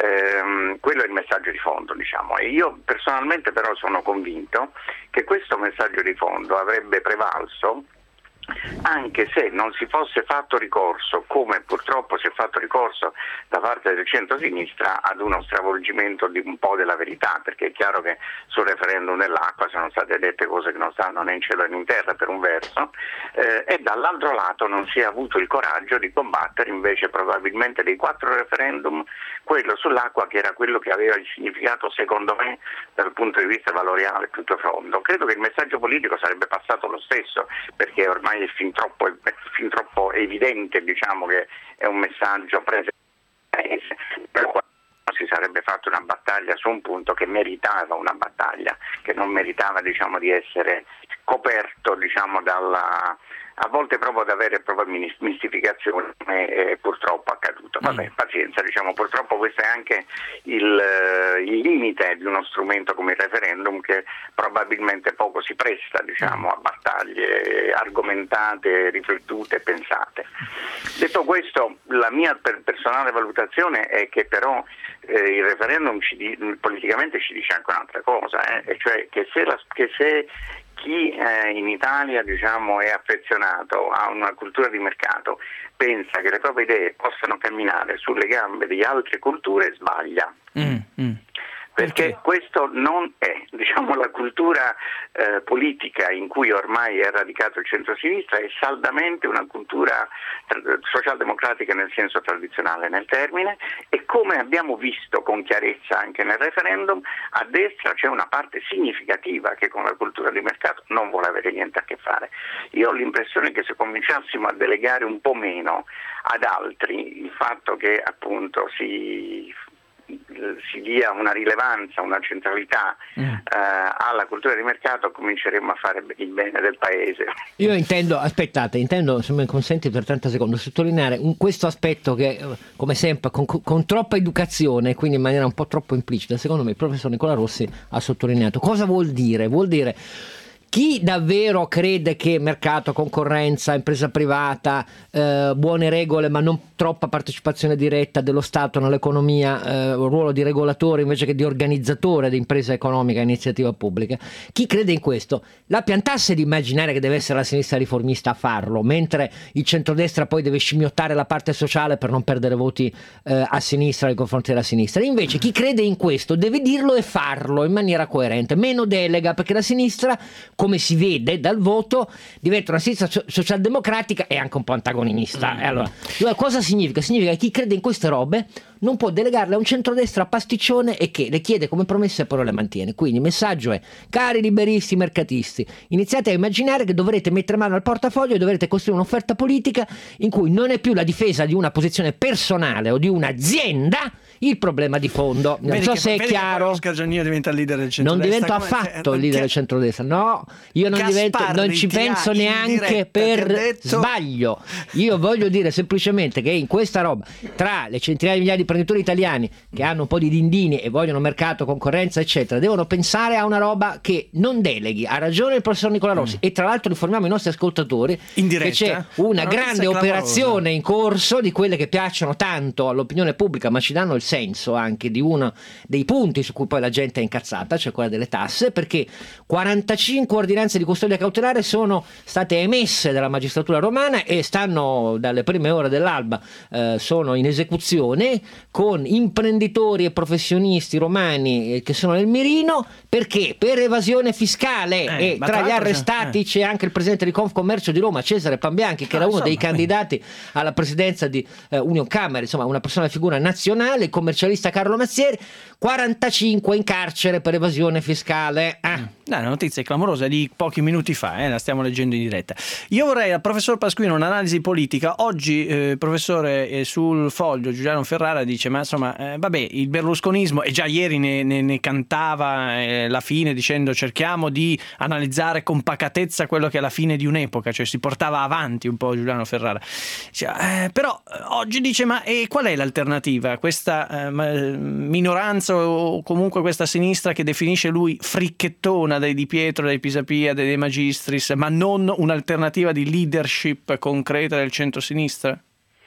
Ehm, quello è il messaggio di fondo, diciamo, e io personalmente però sono convinto che questo messaggio di fondo avrebbe prevalso anche se non si fosse fatto ricorso, come purtroppo si è fatto ricorso da parte del centro-sinistra, ad uno stravolgimento di un po' della verità, perché è chiaro che sul referendum dell'acqua sono state dette cose che non stanno né in cielo né in terra per un verso, eh, e dall'altro lato non si è avuto il coraggio di combattere invece probabilmente dei quattro referendum quello sull'acqua che era quello che aveva il significato, secondo me, dal punto di vista valoriale più profondo. Credo che il messaggio politico sarebbe passato lo stesso, perché ormai è fin troppo, è fin troppo evidente, diciamo, che è un messaggio preso dal paese, però si sarebbe fatta una battaglia su un punto che meritava una battaglia, che non meritava, diciamo, di essere coperto, diciamo, dalla a volte proprio da vere e proprie mistificazioni, è purtroppo accaduto. Vabbè, pazienza, diciamo, purtroppo questo è anche il, il limite di uno strumento come il referendum, che probabilmente poco si presta, diciamo, a battaglie argomentate, riflettute, pensate. Detto questo, la mia personale valutazione è che però eh, il referendum ci di, politicamente ci dice anche un'altra cosa, eh, e cioè che se, la, che se chi eh, in Italia diciamo, è affezionato a una cultura di mercato, pensa che le proprie idee possano camminare sulle gambe di altre culture, sbaglia. Mm, mm. Perché questo non è, diciamo, la cultura eh, politica in cui ormai è radicato il centro-sinistra, è saldamente una cultura socialdemocratica nel senso tradizionale nel termine, e come abbiamo visto con chiarezza anche nel referendum, a destra c'è una parte significativa che con la cultura di mercato non vuole avere niente a che fare. Io ho l'impressione che se cominciassimo a delegare un po' meno ad altri il fatto che appunto si si dia una rilevanza, una centralità mm. eh, alla cultura di mercato, cominceremo a fare il bene del paese. Io intendo, aspettate, intendo, se mi consenti per trenta secondi, sottolineare un, questo aspetto che, come sempre, con, con troppa educazione, quindi in maniera un po' troppo implicita, secondo me il professor Nicola Rossi ha sottolineato. Cosa vuol dire? Vuol dire chi davvero crede che mercato, concorrenza, impresa privata, eh, buone regole ma non troppa partecipazione diretta dello Stato nell'economia, eh, un ruolo di regolatore invece che di organizzatore di impresa economica e iniziativa pubblica, chi crede in questo la piantasse di immaginare che deve essere la sinistra riformista a farlo, mentre il centrodestra poi deve scimmiottare la parte sociale per non perdere voti eh, a sinistra nei confronti della sinistra. Invece chi crede in questo deve dirlo e farlo in maniera coerente, meno delega, perché la sinistra, come si vede dal voto, diventa una sinistra socialdemocratica e anche un po' antagonista. Mm. E allora, cosa significa? Significa che chi crede in queste robe non può delegarle a un centrodestra pasticcione e che le chiede come promesse e poi le mantiene. Quindi il messaggio è: cari liberisti mercatisti, iniziate a immaginare che dovrete mettere mano al portafoglio e dovrete costruire un'offerta politica in cui non è più la difesa di una posizione personale o di un'azienda il problema di fondo. Non vedi so che, se è chiaro. Oscar Giannino diventa il leader del centrodestra. Non divento affatto il leader del centrodestra. No, io non divento, non ci penso neanche per detto... sbaglio. Io voglio dire semplicemente che in questa roba, tra le centinaia di migliaia di imprenditori italiani che hanno un po' di dindini e vogliono mercato, concorrenza eccetera, devono pensare a una roba che non deleghi. Ha ragione il professor Nicola Rossi. mm. E tra l'altro informiamo i nostri ascoltatori in diretta, che c'è una grande operazione in corso, di quelle che piacciono tanto all'opinione pubblica ma ci danno il senso anche di uno dei punti su cui poi la gente è incazzata, cioè quella delle tasse, perché quarantacinque ordinanze di custodia cautelare sono state emesse dalla magistratura romana e stanno dalle prime ore dell'alba, eh, sono in esecuzione, con imprenditori e professionisti romani che sono nel mirino. Perché? Per evasione fiscale. Eh, e tra gli arrestati eh. c'è anche il presidente di Confcommercio di Roma, Cesare Pambianchi, che ah, era uno insomma, dei candidati alla presidenza di eh, Union Camere, insomma una persona figura nazionale, il commercialista Carlo Mazzieri. Quarantacinque in carcere per evasione fiscale. Ah. No, la notizia è clamorosa, di pochi minuti fa, eh, la stiamo leggendo in diretta. Io vorrei al professor Pasquino un'analisi politica. Oggi, eh, professore, eh, sul Foglio Giuliano Ferrara dice: ma insomma, eh, vabbè, il berlusconismo, e già ieri ne, ne, ne cantava eh, la fine dicendo cerchiamo di analizzare con pacatezza quello che è la fine di un'epoca, cioè si portava avanti un po' Giuliano Ferrara. Cioè, eh, però oggi dice: ma eh, qual è l'alternativa? Questa eh, minoranza o comunque questa sinistra che definisce lui fricchettona dei Di Pietro, dei Pisapia, dei De Magistris, ma non un'alternativa di leadership concreta del centro-sinistra?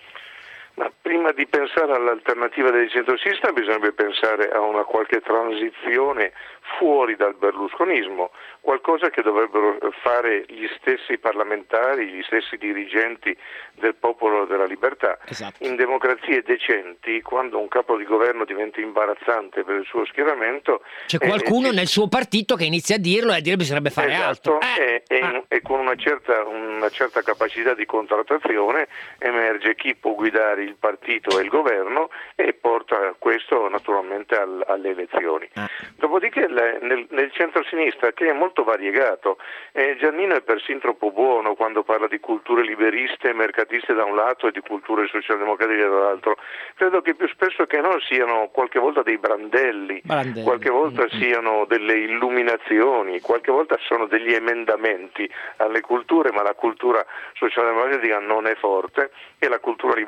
Ma prima di pensare all'alternativa del centro-sinistra bisognerebbe pensare a una qualche transizione fuori dal berlusconismo, qualcosa che dovrebbero fare gli stessi parlamentari, gli stessi dirigenti del Popolo della Libertà. Esatto. In democrazie decenti, quando un capo di governo diventa imbarazzante per il suo schieramento, c'è qualcuno eh, nel suo partito che inizia a dirlo e a dire bisognerebbe fare esatto, altro. Eh, e, ah. e, e con una certa, una certa capacità di contrattazione emerge chi può guidare il partito e il governo e porta questo naturalmente al, alle elezioni. Ah. Dopodiché le, nel, nel centro-sinistra, che è molto variegato, eh, Giannino è persino troppo buono quando parla di culture liberiste e mercatiste da un lato e di culture socialdemocratiche dall'altro. Credo che più spesso che no siano qualche volta dei brandelli, brandelli. qualche volta mm-hmm. siano delle illuminazioni, qualche volta sono degli emendamenti alle culture, ma la cultura socialdemocratica non è forte e la cultura liberista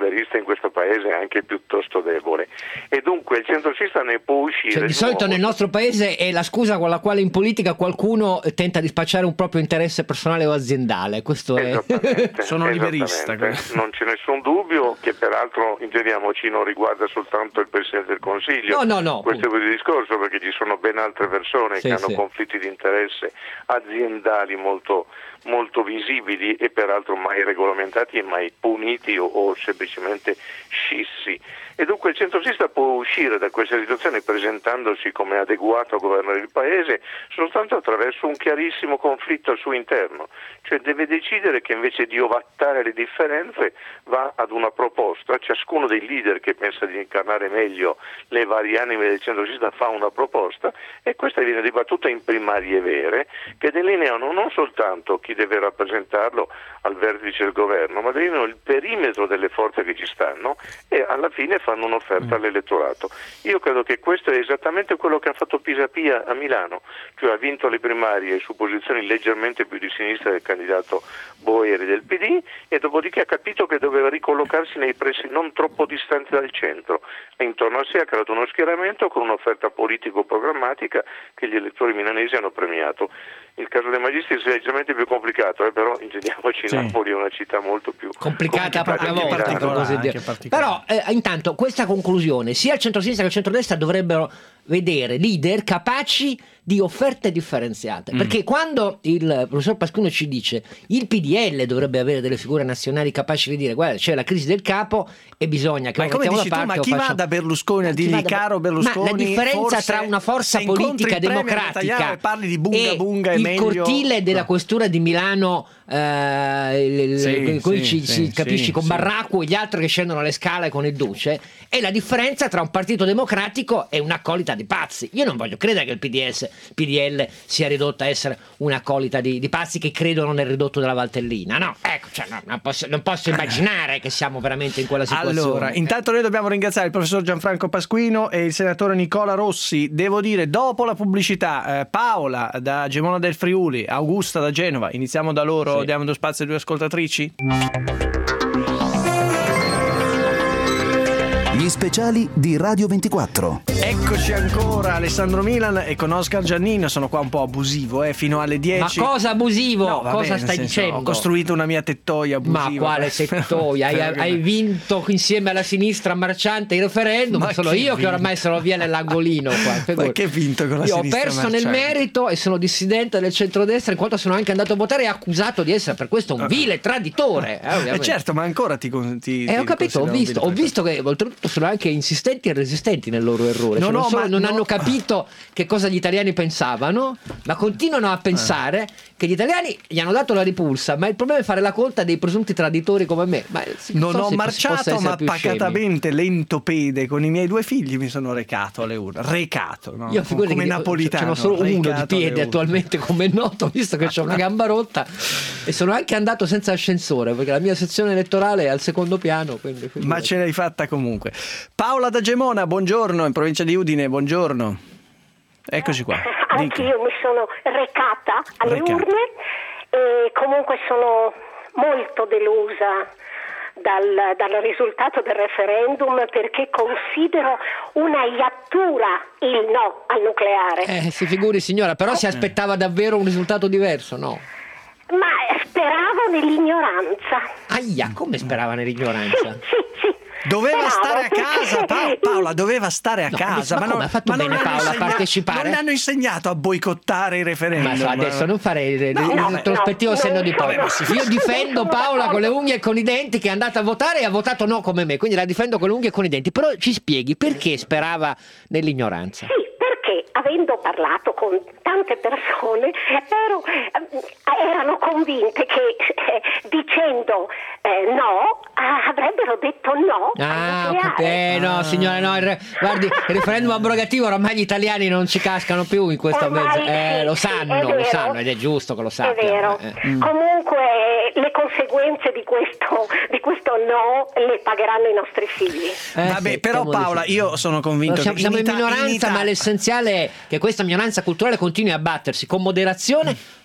in questo paese è anche piuttosto debole, e dunque il centrosinistra ne può uscire. Cioè, di solito nuovo. Nel nostro paese è la scusa con la quale in politica qualcuno tenta di spacciare un proprio interesse personale o aziendale. Questo è... Sono liberista. Non c'è nessun dubbio, che peraltro, intendiamoci, non riguarda soltanto il Presidente del Consiglio. No, no, no. Questo è il discorso, perché ci sono ben altre persone Sì, che hanno sì. conflitti di interesse aziendali molto, molto visibili e peraltro mai regolamentati e mai puniti o, o semplicemente scissi. E dunque il centrosinistra può uscire da questa situazione presentandosi come adeguato a governare il paese soltanto attraverso un chiarissimo conflitto al suo interno, cioè deve decidere che invece di ovattare le differenze va ad una proposta. Ciascuno dei leader che pensa di incarnare meglio le varie anime del centrosinistra fa una proposta, e questa viene dibattuta in primarie vere che delineano non soltanto chi deve rappresentarlo al vertice del governo, ma delineano il perimetro delle forze che ci stanno e alla fine fanno un'offerta all'elettorato. Io credo che questo è esattamente quello che ha fatto Pisapia a Milano, cioè ha vinto le primarie su posizioni leggermente più di sinistra del candidato Boeri del P D, e dopodiché ha capito che doveva ricollocarsi nei pressi non troppo distanti dal centro, e intorno a sé ha creato uno schieramento con un'offerta politico-programmatica che gli elettori milanesi hanno premiato. Il caso dei Magistris è leggermente più complicato, eh, però intendiamoci, Sì. Napoli è una città molto più complicata a propria di volta, Milano. per così dire. Però eh, intanto questa conclusione, sia il centrosinistra che il centrodestra dovrebbero vedere leader capaci di offerte differenziate, Mm. perché quando il professor Pasquino ci dice il P D L dovrebbe avere delle figure nazionali capaci di dire guarda c'è la crisi del capo e bisogna che Ma lo come mettiamo dici da tu, parte ma o chi va facciamo- da Berlusconi a Chi dirgli va da- caro Berlusconi? Ma la differenza forse tra una forza se incontri politica il premier democratica Netanyahu e parli di bunga bunga è il meglio. cortile della questura di Milano, eh, il- il- Sì, con cui sì, ci, sì, si capisci sì, con sì. Barracco e gli altri che scendono alle scale con il Duce, è la differenza tra un partito democratico e un'accolita di pazzi. Io non voglio credere che il P D S, P D L sia ridotto a essere un'accolita di, di pazzi che credono nel ridotto della Valtellina. No, ecco, cioè, no, non, posso, non posso immaginare che siamo veramente in quella situazione. Allora, intanto noi dobbiamo ringraziare il professor Gianfranco Pasquino e il senatore Nicola Rossi. Devo dire, dopo la pubblicità, eh, Paola da Gemona del Friuli, Augusta da Genova, iniziamo da loro, Sì. diamo due spazi a due ascoltatrici. Gli speciali di Radio ventiquattro. Eccoci ancora, Alessandro Milan e con Oscar Giannino. Sono qua un po' abusivo, eh, fino alle dieci. Ma cosa abusivo? No, vabbè, cosa nel stai senso, dicendo? Ho costruito una mia tettoia abusiva. Ma quale settoia? Hai, hai vinto insieme alla sinistra marciante il referendum? Ma Sono che io che vinto? oramai sono via nell'angolino qua. Ma che vinto con la Io ho sinistra perso marciante? nel merito e sono dissidente del centrodestra, in quanto sono anche andato a votare e accusato di essere per questo un vile traditore. Eh, Eh ovviamente. certo, ma ancora ti, con- ti, Eh, ti ho capito, ho considero un visto, ho vile visto che oltretutto sono anche insistenti e resistenti nel loro errore. No, Cioè, non no, solo ma non no. hanno capito che cosa gli italiani pensavano, ma continuano a pensare che gli italiani gli hanno dato la ripulsa, ma il problema è fare la colta dei presunti traditori come me. Ma si- Non so ho se si possa marciato, essere ma più scemi. pacatamente, lentopede, con i miei due figli mi sono recato alle urne. Recato, no? Io figurati come che napolitano. ce n'ho solo uno di recato alle piedi urne. attualmente, come è noto, visto che ho una gamba rotta, e sono anche andato senza ascensore perché la mia sezione elettorale è al secondo piano. Quindi, Ma figurati. ce l'hai fatta comunque. Paola da Gemona, buongiorno, in provincia di Udine, buongiorno. Eccoci qua. Dica. Anch'io mi sono recata alle Recata. urne e comunque sono molto delusa dal, dal risultato del referendum, perché considero una iattura il no al nucleare. Eh, si figuri signora, però si aspettava davvero un risultato diverso, no? Ma speravo nell'ignoranza. Aia, come sperava nell'ignoranza? Sì, sì. Doveva Speravo, stare a casa, perché- Pa- Paola, doveva stare a No, casa. ma come, non- ha fatto ma non bene le hanno Paola a insegna- partecipare? Non le hanno insegnato a boicottare i referendum. Ma so, adesso non farei il, No, il no, retrospettivo no, senno non di sono- Paola. Io difendo Paola con le unghie e con i denti, che è andata a votare e ha votato no come me, quindi la difendo con le unghie e con i denti. Però ci spieghi perché sperava nell'ignoranza? Sì, perché avendo parlato con tante persone ero, eh, erano convinte che eh, dicendo eh, no ah, avrebbero detto no Ah, al ho cap- nucleare. eh, no signore, no, il re- guardi, il referendum abrogativo ormai gli italiani non ci cascano più in questo Ormai mezzo. Eh, sì, lo sì, sanno, è lo vero. sanno ed è giusto che lo È sappiano. vero. eh. Comunque le conseguenze di questo, di questo no le pagheranno i nostri figli. Eh, Vabbè, sì, però stiamo Paola, dicendo. io sono convinto siamo, che siamo in, Ita- minoranza, Ita- ma l'essenziale è che questa minoranza culturale continui a battersi con moderazione,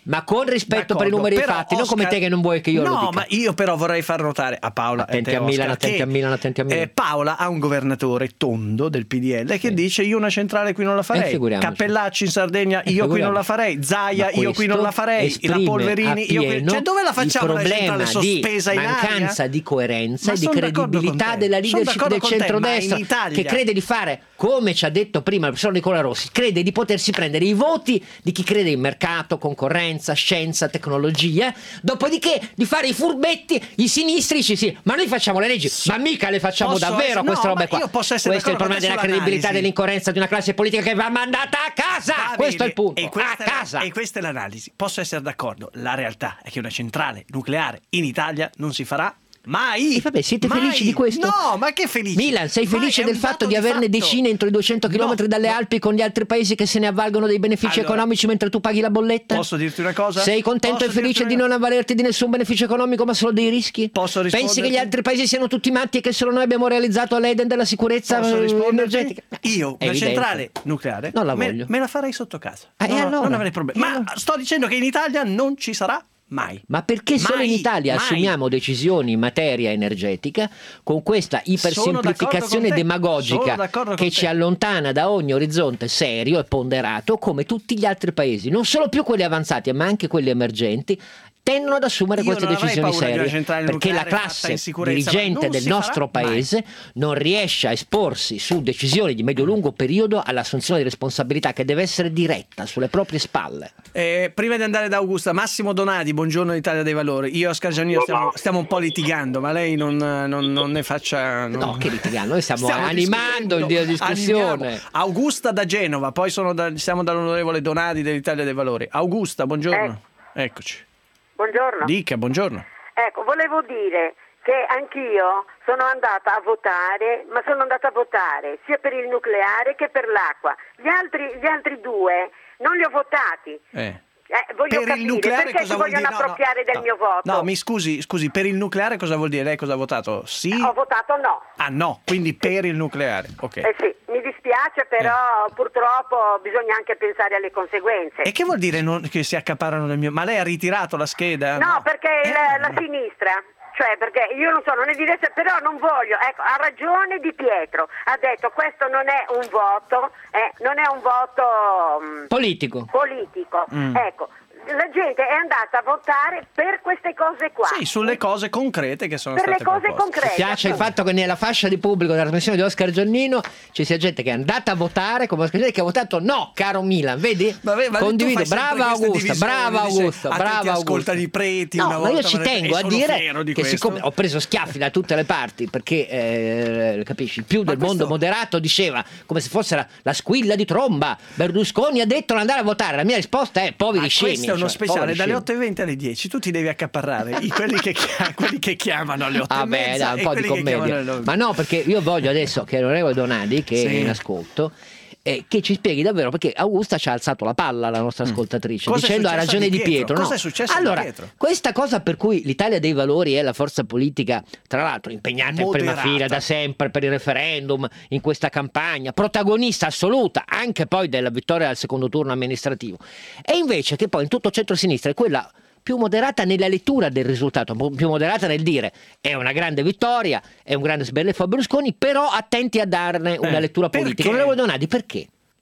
Ma con rispetto D'accordo, per i numeri e i però fatti, non Oscar- come te che non vuoi che io no, lo dica. No, ma io però vorrei far notare a Paola Attenti e te, a Milano, Oscar, attenti che, a Milano, attenti a Milano. eh, Paola ha un governatore tondo del P D L che Sì. dice io una centrale qui non la Eh, farei, figuriamoci. Cappellacci in Sardegna Eh, io qui non la figuriamoci. farei, Zaia Ma io qui non la farei, la esprime Polverini io qui... appieno Cioè dove la facciamo il la problema centrale sospesa di in aria? mancanza di coerenza Ma e di son d'accordo con credibilità te. della Son leadership d'accordo del con te, ma centrodestra in Italia- che crede di fare, come ci ha detto prima il professor Nicola Rossi, crede di potersi prendere i voti di chi crede in mercato, concorrenza, scienza, tecnologia, dopodiché di fare i furbetti, i sinistri, sì, sì, ma noi facciamo le leggi, ma mica le facciamo Posso davvero essere- queste no, robe ma qua. io posso essere Questo è il d'accordo problema con te della credibilità, sull'analisi. dell'incoerenza di una classe politica che va mandata a casa. Va Questo bene, è il punto, e questa a è la- casa. e questa è l'analisi. Posso essere d'accordo. La realtà è che una centrale nucleare in Italia non si farà mai. E vabbè, siete Mai. felici di questo? No, ma che felici? Milan, sei Mai, felice è del un fatto dato di averne fatto. decine entro i duecento chilometri No, dalle no. Alpi con gli altri paesi che se ne avvalgono dei benefici Allora, economici mentre tu paghi la bolletta? Posso dirti una cosa? Sei contento Posso e felice dirti di una- non avvalerti di nessun beneficio economico ma solo dei rischi? Posso Pensi che risponderti? gli altri paesi siano tutti matti e che solo noi abbiamo realizzato l'Eden della sicurezza Posso eh, risponderti? energetica? Io, È una evidente. centrale nucleare, Non la me, voglio. me la farei sotto casa. Ah, e No, no, allora? non avrei problemi. E Ma allora? sto dicendo che in Italia non ci sarà mai. Ma perché solo Mai, in Italia mai. assumiamo decisioni in materia energetica con questa Sono d'accordo ipersemplificazione con te. demagogica Sono d'accordo con che te. ci allontana da ogni orizzonte serio e ponderato, come tutti gli altri paesi, non solo più quelli avanzati ma anche quelli emergenti, tendono ad assumere Io queste non avrei decisioni paura di una serie centrale perché la nucleare fatta classe in sicurezza, ma dirigente non del si nostro farà mai. paese non riesce a esporsi su decisioni di medio-lungo periodo all'assunzione di responsabilità che deve essere diretta sulle proprie spalle. Eh, prima di andare da Augusta, Massimo Donati, buongiorno Italia dei Valori. Io e Oscar Giannino stiamo, stiamo un po' litigando, ma lei non, non- non ne faccia... non- No, che litigando, noi stiamo, Stiamo animando il discutendo, dia discussione. animiamo. Augusta da Genova, poi sono da- siamo dall'onorevole Donati dell'Italia dei Valori. Augusta, buongiorno. Eccoci. Buongiorno. Dica, buongiorno. Ecco, volevo dire che anch'io sono andata a votare, ma sono andata a votare sia per il nucleare che per l'acqua. Gli altri, gli altri due non li ho votati. Eh. Eh, voglio Per il capire nucleare perché cosa si vuol vogliono dire? No, no, appropriare del no. mio voto. No, mi scusi, scusi, per il nucleare cosa vuol dire? Lei cosa ha votato? Sì? Ho votato no. Ah no, quindi per il nucleare, ok. Eh sì, mi dispiace, però purtroppo bisogna anche pensare alle conseguenze. E che vuol dire non- che si accaparano del mio... Ma lei ha ritirato la scheda? No, perché Eh, il- la sinistra, cioè perché io non sono né di destra, però non voglio, ecco, ha ragione Di Pietro, ha detto questo non è un voto, eh, non è un voto mh, Politico. politico, Mm. ecco. La gente è andata a votare per queste cose qua. Sì, sulle cose concrete che sono Per le state cose proposte. concrete. Mi piace il fatto che nella fascia di pubblico della trasmissione di Oscar Giannino ci sia gente che è andata a votare come Oscar Giannino che ha votato no, caro Milan, vedi? Vabbè, ma tu Condivido, fai sempre brava queste Augusta, divisioni, brava dice, Augusta, "Ah, te brava ti ascolta Augusta. di preti no, una ma io volta, ci ma ne- tengo e a sono dire fiero di che questo. siccome ho preso schiaffi da tutte le parti perché eh, capisci, il più del questo- mondo moderato diceva come se fosse la, la squilla di tromba. Berlusconi ha detto di andare a votare. La mia risposta è poveri Ah, scemi. questo è uno cioè, speciale poveri dalle scemi. otto e venti alle dieci. Tu ti devi accaparrare i, quelli, che, chia- quelli che chiamano alle otto Ah e beh, mezza dai, un e po' di quelli che chiamano alle commedia. nove. Ma no, perché io voglio adesso che l'onorevole Donati, che Sì. è in ascolto, eh, che ci spieghi davvero, perché Augusta ci ha alzato la palla, la nostra ascoltatrice, Mm. Cosa è dicendo ha successo ragione a Di Di Pietro? Pietro. Cosa no? è successo a Di allora, Pietro? questa cosa per cui l'Italia dei Valori è la forza politica, tra l'altro impegnata in prima Moderata. fila da sempre per il referendum, in questa campagna, protagonista assoluta anche poi della vittoria al secondo turno amministrativo, e invece che poi in tutto centro-sinistra è quella più moderata nella lettura del risultato, più moderata nel dire è una grande vittoria, è un grande sbelleffo a Berlusconi, però attenti a darne una Eh, lettura perché? politica. Onorevole Donati, perché?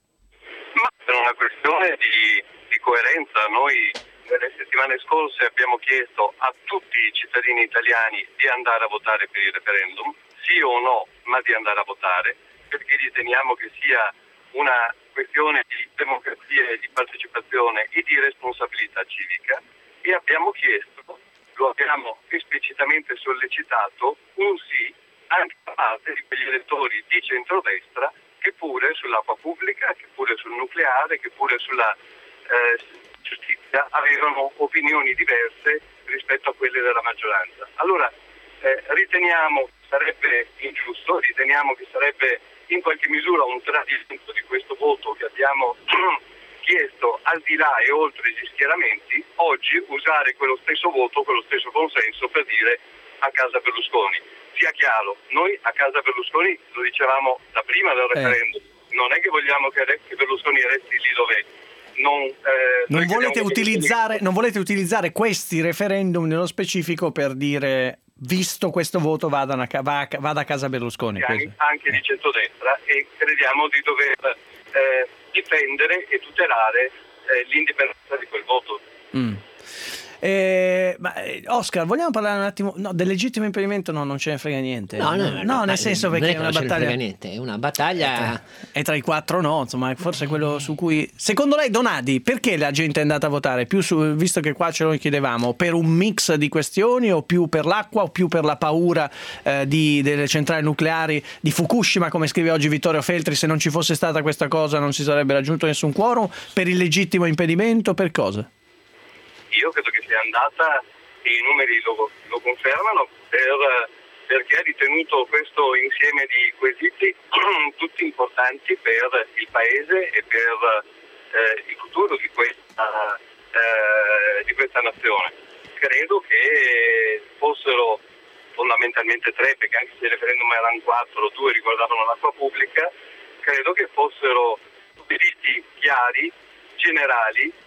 Ma per una questione di, di coerenza, noi nelle settimane scorse abbiamo chiesto a tutti i cittadini italiani di andare a votare per il referendum, sì o no, ma di andare a votare, perché riteniamo che sia una questione di democrazia e di partecipazione e di responsabilità civica, e abbiamo chiesto, lo abbiamo esplicitamente sollecitato, un sì anche da parte di quegli elettori di centrodestra che pure sull'acqua pubblica, che pure sul nucleare, che pure sulla eh, giustizia avevano opinioni diverse rispetto a quelle della maggioranza. Allora eh, riteniamo che sarebbe ingiusto, riteniamo che sarebbe in qualche misura un tradimento di questo voto che abbiamo chiesto al di là e oltre gli schieramenti, oggi usare quello stesso voto, quello stesso consenso per dire a casa Berlusconi. Sia chiaro, noi a casa Berlusconi lo dicevamo da prima del referendum, non è che vogliamo che che Berlusconi resti lì dove è. non, eh, non, volete utilizzare, non volete utilizzare questi referendum nello specifico per dire visto questo voto vada a, va, vada a casa Berlusconi, anche, anche di centrodestra, e crediamo di dover eh, difendere e tutelare eh, l'indipendenza di quel voto. Mm. Eh, ma Oscar, vogliamo parlare un attimo no, del legittimo impedimento? No, non ce ne frega niente. No, no, no, no, no nel senso perché è una battaglia. Niente, è una battaglia. È tra, è tra i quattro no, insomma, è forse quello su cui. Secondo lei, Donadi, perché la gente è andata a votare? Più su, visto che qua ce lo chiedevamo, per un mix di questioni, o più per l'acqua, o più per la paura eh, di, delle centrali nucleari di Fukushima, come scrive oggi Vittorio Feltri? Se non ci fosse stata questa cosa non si sarebbe raggiunto nessun quorum. Per il legittimo impedimento, per cosa? Io credo che sia andata, e i numeri lo, lo confermano, per, perché ha ritenuto questo insieme di quesiti tutti importanti per il Paese e per eh, il futuro di questa, eh, di questa nazione. Credo che fossero fondamentalmente tre, perché anche se il referendum erano quattro, due riguardavano l'acqua pubblica, credo che fossero diritti chiari, generali,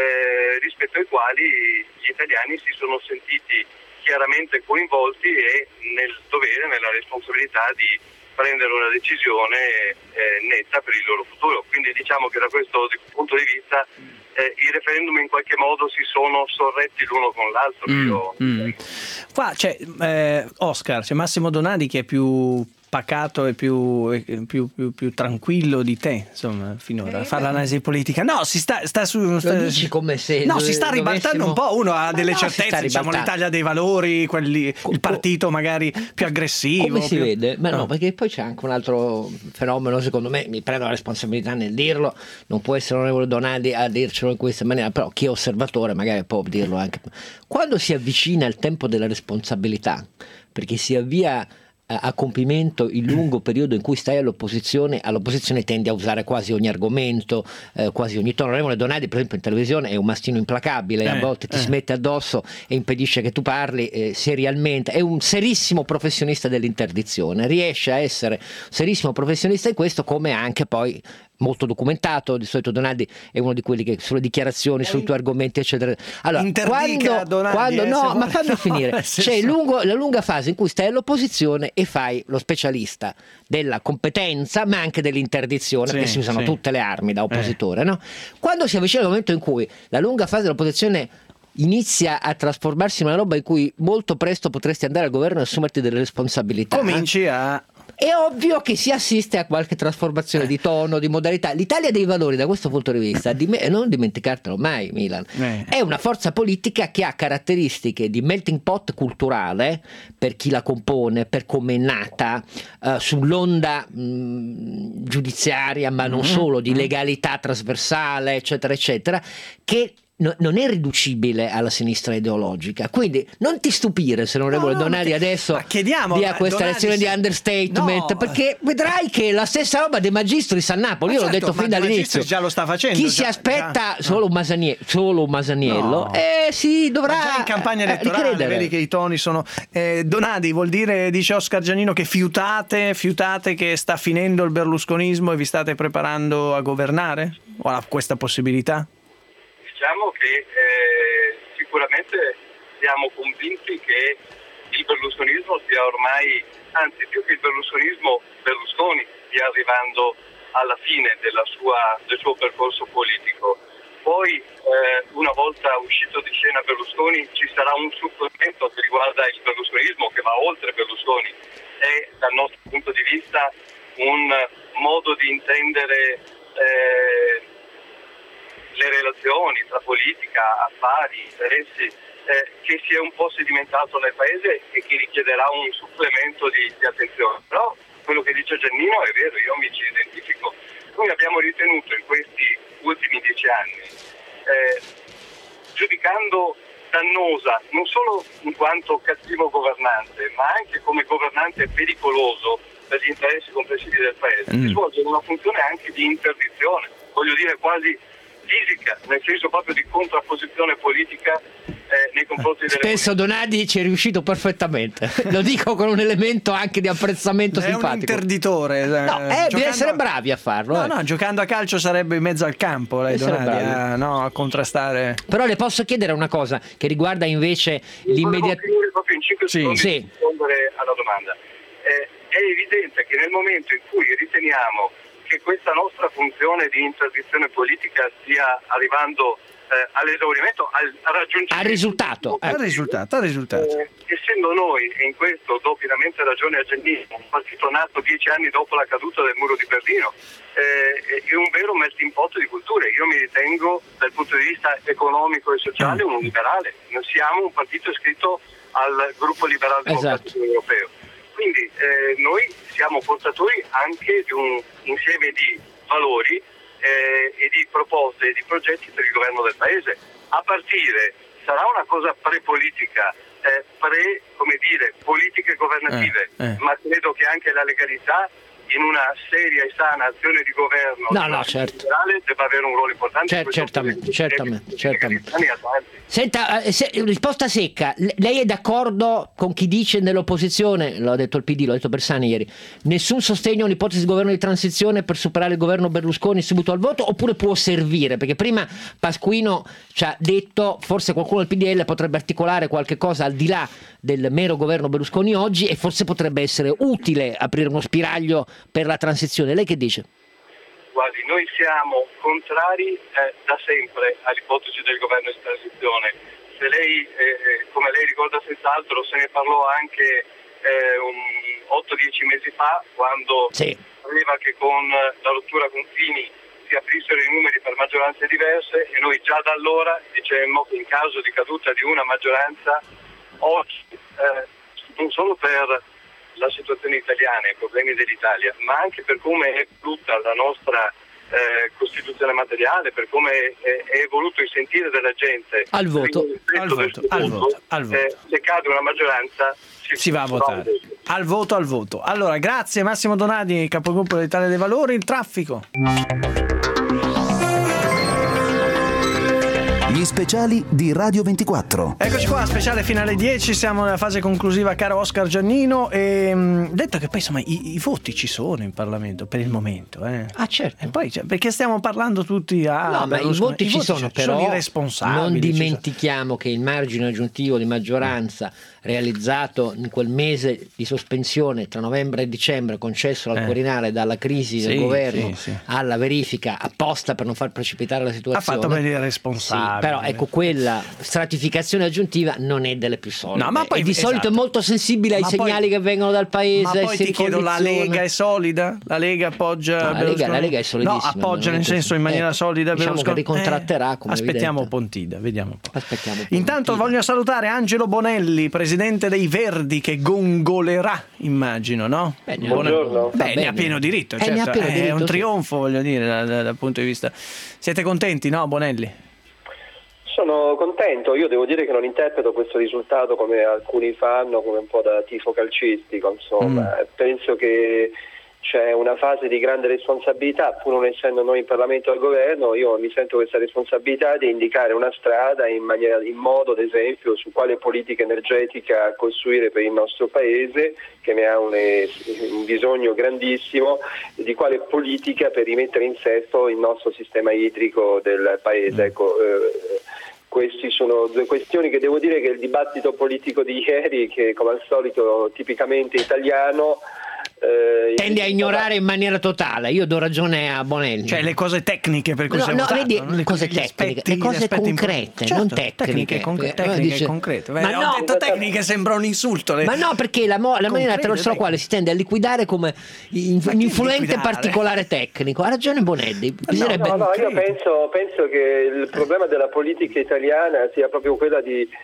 Eh, rispetto ai quali gli italiani si sono sentiti chiaramente coinvolti e nel dovere, nella responsabilità di prendere una decisione eh, netta per il loro futuro. Quindi diciamo che da questo punto di vista eh, i referendum in qualche modo si sono sorretti l'uno con l'altro. Mm, Io... mm. Qua c'è eh, Oscar, c'è Massimo Donadi che è più pacato e più, più, più, più tranquillo di te, insomma, finora a fare l'analisi politica. No, si sta, sta su sta, lo dici come se no, si sta ribaltando dovessimo... un po', uno ha delle no, certezze, diciamo l'Italia dei valori, quelli, il partito magari più aggressivo. Come si più... vede? Ma no. no, no, perché poi c'è anche un altro fenomeno, secondo me, mi prendo la responsabilità nel dirlo, non può essere l'onorevole Donadi a dircelo in questa maniera, però chi è osservatore magari può dirlo anche. Quando si avvicina il tempo della responsabilità, perché si avvia a compimento il lungo periodo in cui stai all'opposizione, all'opposizione tendi a usare quasi ogni argomento, eh, quasi ogni tono. L'onorevole Donadi, per esempio, in televisione è un mastino implacabile, eh, a volte ti eh. si mette addosso e impedisce che tu parli eh, serialmente. È un serissimo professionista dell'interdizione, riesce a essere serissimo professionista in questo, come anche poi molto documentato. Di solito Donadi è uno di quelli che sulle dichiarazioni, sui tuoi argomenti eccetera. Allora quando, Donadi, quando eh, no ma vuole... fammi no, finire c'è lungo, la lunga fase in cui stai all'opposizione e fai lo specialista della competenza ma anche dell'interdizione, sì, perché si usano sì. tutte le armi da oppositore, eh. no? Quando si avvicina il momento in cui la lunga fase dell'opposizione inizia a trasformarsi in una roba in cui molto presto potresti andare al governo e assumerti delle responsabilità, cominci a è ovvio che si assiste a qualche trasformazione di tono, di modalità. L'Italia dei valori, da questo punto di vista, e non dimenticartelo mai, Milan, eh. è una forza politica che ha caratteristiche di melting pot culturale per chi la compone, per come è nata, uh, sull'onda mh, giudiziaria, ma non solo, di legalità trasversale, eccetera, eccetera, che No, non è riducibile alla sinistra ideologica, quindi non ti stupire se l'onorevole no, no, Donadi adesso dia questa Donadi lezione si... di understatement, no. perché vedrai che la stessa roba De Magistris a Napoli, ma io certo, l'ho detto fin dall'inizio, già lo sta facendo, chi già, si aspetta già, solo, un Masanie, solo un Masaniello no. eh, si dovrà ma già in campagna elettorale ricredere. Vedi che i toni sono eh, Donadi, vuol dire, dice Oscar Giannino, che fiutate fiutate che sta finendo il berlusconismo e vi state preparando a governare? O a questa possibilità? Diciamo che eh, sicuramente siamo convinti che il berlusconismo stia ormai, anzi più che il berlusconismo, Berlusconi stia arrivando alla fine della sua, del suo percorso politico. Poi eh, una volta uscito di scena Berlusconi ci sarà un supplemento che riguarda il berlusconismo che va oltre Berlusconi. È dal nostro punto di vista un modo di intendere eh, le relazioni tra politica, affari, interessi eh, che si è un po' sedimentato nel paese e che richiederà un supplemento di, di attenzione. Però quello che dice Giannino è vero, io mi ci identifico. Noi abbiamo ritenuto in questi ultimi dieci anni, eh, giudicando dannosa non solo in quanto cattivo governante, ma anche come governante pericoloso per gli interessi complessivi del paese, mm. di svolgere una funzione anche di interdizione, voglio dire quasi fisica, nel senso proprio di contrapposizione politica eh, nei confronti delle Spesso Donadi ci è riuscito perfettamente, lo dico con un elemento anche di apprezzamento è simpatico. un interditore. No, eh, giocando... deve essere bravi a farlo. No, eh. no, giocando a calcio sarebbe in mezzo al campo lei, Deve essere Donadi, bravi. a, no, a contrastare. Però le posso chiedere una cosa che riguarda invece l'immediato. proprio in cinque Sì. secondi Sì. per rispondere alla domanda. Eh, è evidente che nel momento in cui riteniamo che questa nostra funzione di interdizione politica stia arrivando eh, all'esaurimento, al raggiungimento, Al risultato, Al risultato, al risultato. eh, essendo noi, e in questo do pienamente ragione a Giannini, un partito nato dieci anni dopo la caduta del muro di Berlino, eh, è un vero melting pot di culture. Io mi ritengo dal punto di vista economico e sociale un liberale, non siamo un partito iscritto al gruppo liberal democratico Esatto. europeo. Quindi eh, noi siamo portatori anche di un insieme di valori eh, e di proposte e di progetti per il governo del paese. A partire, sarà una cosa pre-politica, eh, pre, come dire, politiche governative, Eh, eh. ma credo che anche la legalità in una seria e sana azione di governo No, no, certo. generale debba avere un ruolo importante. Cer- in questo certamente, periodo. certamente, E- certamente. anni avanti. Senta, eh, se- risposta secca, L- lei è d'accordo con chi dice nell'opposizione, l'ha detto il P D, l'ha detto Bersani ieri, nessun sostegno all'ipotesi di governo di transizione per superare il governo Berlusconi subito al voto, oppure può servire? Perché prima Pasquino ci ha detto, forse qualcuno del P D L potrebbe articolare qualche cosa al di là del mero governo Berlusconi oggi e forse potrebbe essere utile aprire uno spiraglio per la transizione. Lei che dice? Guardi, noi siamo contrari eh, da sempre all'ipotesi del governo di transizione. Se lei, eh, come lei ricorda senz'altro, se ne parlò anche eh, otto dieci mesi fa, quando Sì. pareva che con la rottura con Fini si aprissero i numeri per maggioranze diverse, e noi già da allora dicemmo che in caso di caduta di una maggioranza, oggi, eh, non solo per la situazione italiana, i problemi dell'Italia, ma anche per come è evoluta la nostra eh, Costituzione materiale, per come è, è evoluto il sentire della gente Al voto. rispetto Al del voto, suo al voto, voto, al voto. eh, se cade una maggioranza si, Si va a votare. voto. Al voto, al voto. Allora, grazie Massimo Donadi, capogruppo dell'Italia dei Valori. Il traffico. Gli speciali di Radio ventiquattro. Eccoci qua, speciale finale dieci, siamo nella fase conclusiva, caro Oscar Giannino. E mh, detto che poi insomma i, i voti ci sono in Parlamento per il momento, eh. Ah, certo. E poi cioè, perché stiamo parlando tutti a No, ma i voti ci sono, ci però sono i responsabili. non ci dimentichiamo che il margine aggiuntivo di maggioranza realizzato in quel mese di sospensione tra novembre e dicembre, concesso al Eh. Quirinale dalla crisi del Sì, governo sì, sì. alla verifica apposta per non far precipitare la Ha situazione. fatto venire Sì, responsabili. però ecco, quella stratificazione aggiuntiva non è delle più solide. No, ma poi- e di solito esatto. è molto sensibile ai Ma segnali poi- che vengono dal paese. Ma e poi si ti chiedo, la ricondiziona. Lega è solida? La Lega appoggia No, la Lega- Berlusconi? la Lega è solidissima, No, appoggia nel veramente senso in maniera ecco, solida diciamo Berlusconi. che ricontratterà, come Aspettiamo evidente. Pontida, vediamo un po'. Aspettiamo. Intanto Pontida. voglio salutare Angelo Bonelli, presidente dei Verdi, che gongolerà, immagino, no? Beh, ne ha- Buongiorno. va Beh, ne bene. ha pieno diritto, Eh, ne certo. ha pieno è diritto, un sì. trionfo, voglio dire, dal, dal punto di vista. Siete contenti, no, Bonelli? Sono contento, io devo dire che non interpreto questo risultato come alcuni fanno, come un po' da tifo calcistico, insomma, Mm. penso che c'è una fase di grande responsabilità, pur non essendo noi in Parlamento al governo, io mi sento questa responsabilità di indicare una strada in, maniera, in modo, ad esempio, su quale politica energetica costruire per il nostro Paese, che ne ha un, un bisogno grandissimo, e di quale politica per rimettere in sesto il nostro sistema idrico del Paese. Ecco, eh, queste sono due questioni che devo dire che il dibattito politico di ieri, che come al solito tipicamente italiano, eh, tende a ignorare in maniera totale. Io do ragione a Bonelli. Cioè le cose tecniche per cui No, si è no, votato, vedi, no? Le cose gli tecniche, aspetti- le gli cose aspetti concrete, importanti. non Certo, tecniche. concre- Perché, tecniche dice- concrete. Beh, Ma ho no, detto tecniche, sembra un insulto. le- Ma no, perché la, mo- la maniera Concrete, attraverso la dai. quale si tende a liquidare come in- Ma un che influente liquidare? particolare tecnico. Ha ragione Bonelli. Bisognerebbe- No, no, io credo. penso, penso che il problema della politica italiana sia proprio quella di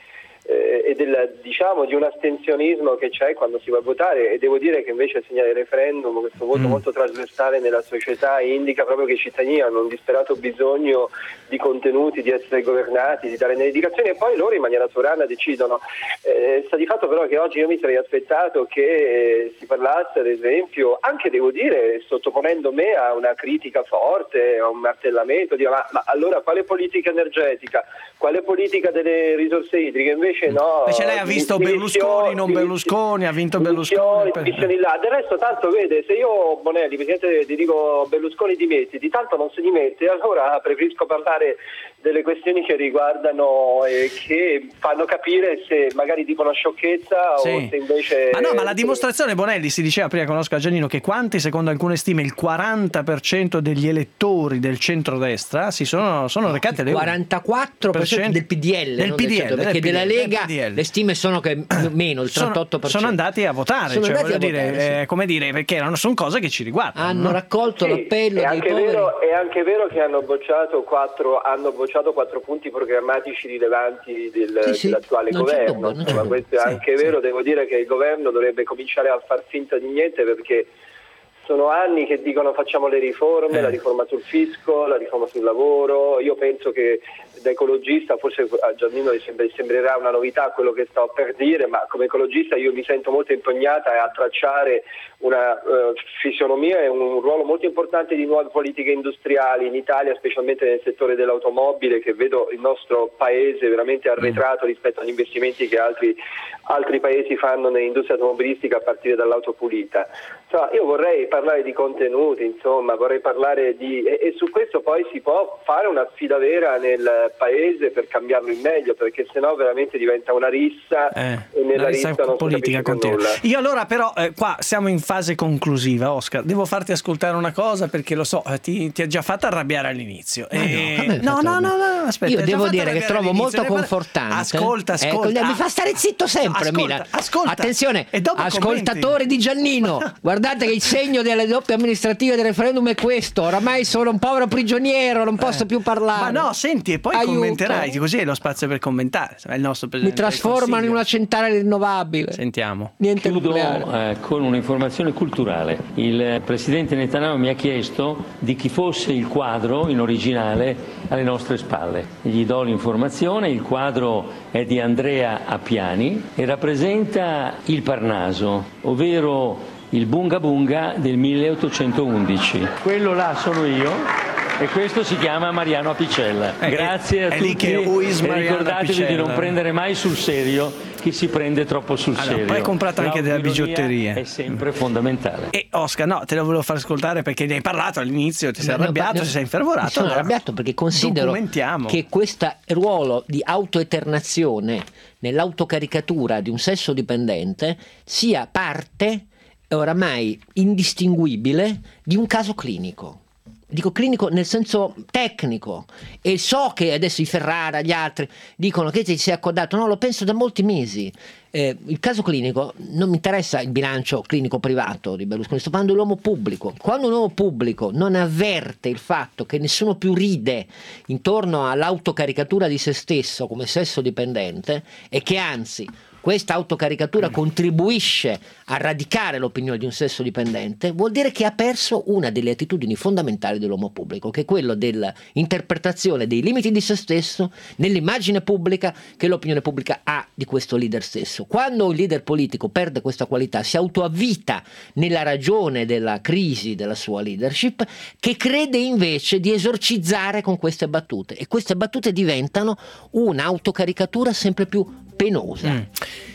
eh, e del, diciamo, di un astensionismo che c'è quando si va a votare, e devo dire che invece il segnale referendum, questo voto mm. molto trasversale nella società, indica proprio che i cittadini hanno un disperato bisogno di contenuti, di essere governati, di dare delle indicazioni, e poi loro in maniera sovrana decidono. Eh, sta di fatto però che oggi io mi sarei aspettato che eh, si parlasse, ad esempio, anche devo dire, sottoponendo me a una critica forte, a un martellamento, di, ma, ma allora quale politica energetica, quale politica delle risorse idriche? Invece no. Invece lei ha visto Berlusconi, non Berlusconi, ha vinto Berlusconi. Per... là. Del resto tanto vede, se io Bonelli, Presidente, ti dico Berlusconi dimetti, di tanto non si dimette, allora preferisco parlare delle questioni che riguardano e che fanno capire se magari dicono sciocchezza sì. o se invece... Ma no, ma la dimostrazione, Bonelli, si diceva prima con Oscar Giannino che quanti, secondo alcune stime, il quaranta per cento degli elettori del centrodestra si sono, sono recati alle quarantaquattro per cento del P D L, del P D L, certo, perché del della P D L, Lega P D L. Le stime sono che meno, il trentotto per cento. Sono, sono andati a votare, sono cioè, voglio dire, votare, sì. eh, come dire, perché erano, sono cose che ci riguardano. Hanno no? raccolto sì, l'appello è dei anche poveri. Vero, è anche vero che hanno bocciato quattro, hanno bocciato quattro punti programmatici rilevanti del, sì, sì, dell'attuale governo. Dubbio, Insomma, questo è sì, anche sì. vero, devo dire che il governo dovrebbe cominciare a far finta di niente, perché sono anni che dicono facciamo le riforme, eh. la riforma sul fisco, la riforma sul lavoro. Io penso che da ecologista, forse a Giannino sembrerà una novità quello che sto per dire, ma come ecologista io mi sento molto impegnata a tracciare una uh, fisionomia e un ruolo molto importante di nuove politiche industriali in Italia, specialmente nel settore dell'automobile, che vedo il nostro paese veramente arretrato rispetto agli investimenti che altri, altri paesi fanno nell'industria automobilistica, a partire dall'auto pulita. Insomma, io vorrei parlare di contenuti, insomma, vorrei parlare di... E, e su questo poi si può fare una sfida vera nel paese per cambiarlo in meglio, perché sennò veramente diventa una rissa eh, e nella rissa, rissa non politica continua. Nulla. Io allora però eh, qua siamo in fase conclusiva, Oscar, devo farti ascoltare una cosa, perché lo so, ti, ti ha già fatto arrabbiare all'inizio. E... No, no, no, no, no, aspetta. Io devo dire che trovo molto ne confortante. Ascolta, ascolta. Ecco, mi fa stare zitto sempre, ascolta, Milan. Ascolta. Attenzione, e dopo ascoltatori commenti. di Giannino, guardate che il segno delle doppie amministrative del referendum è questo. Oramai sono un povero prigioniero, non posso eh. più parlare. Ma no, senti, e poi Aiuto. commenterai, così è lo spazio per commentare. È il nostro Mi trasformano in una centrale rinnovabile. Sentiamo. Niente Chiudo nucleare. eh, con un'informazione culturale. Il presidente Netanyahu mi ha chiesto di chi fosse il quadro in originale alle nostre spalle. Gli do l'informazione, il quadro è di Andrea Appiani e rappresenta il Parnaso, ovvero il Bunga Bunga del milleottocentoundici. Quello là sono io. E questo si chiama Mariano Apicella. Eh, Grazie a è tutti lì che e ricordatevi Apicella. di non prendere mai sul serio chi si prende troppo sul allora, serio. Poi hai comprato anche della bigiotteria. È sempre fondamentale. E Oscar, no, te lo volevo far ascoltare perché ne hai parlato all'inizio, ti sei no, arrabbiato, no, ti sei infervorato. Mi sono allora arrabbiato perché considero che questo ruolo di autoeternazione nell'autocaricatura di un sesso dipendente sia parte oramai indistinguibile di un caso clinico. Dico clinico nel senso tecnico, e so che adesso i Ferrara, gli altri dicono che ti sei accodato, no, lo penso da molti mesi. Eh, il caso clinico, non mi interessa il bilancio clinico privato di Berlusconi, sto parlando dell'uomo pubblico. Quando un uomo pubblico non avverte il fatto che nessuno più ride intorno all'autocaricatura di se stesso come sesso dipendente, e che anzi questa autocaricatura contribuisce a radicare l'opinione di un sesso dipendente, vuol dire che ha perso una delle attitudini fondamentali dell'uomo pubblico, che è quello dell'interpretazione dei limiti di se stesso nell'immagine pubblica che l'opinione pubblica ha di questo leader stesso. Quando il leader politico perde questa qualità, si autoavvita nella ragione della crisi della sua leadership, che crede invece di esorcizzare con queste battute, e queste battute diventano un'autocaricatura sempre più penosa. Mm.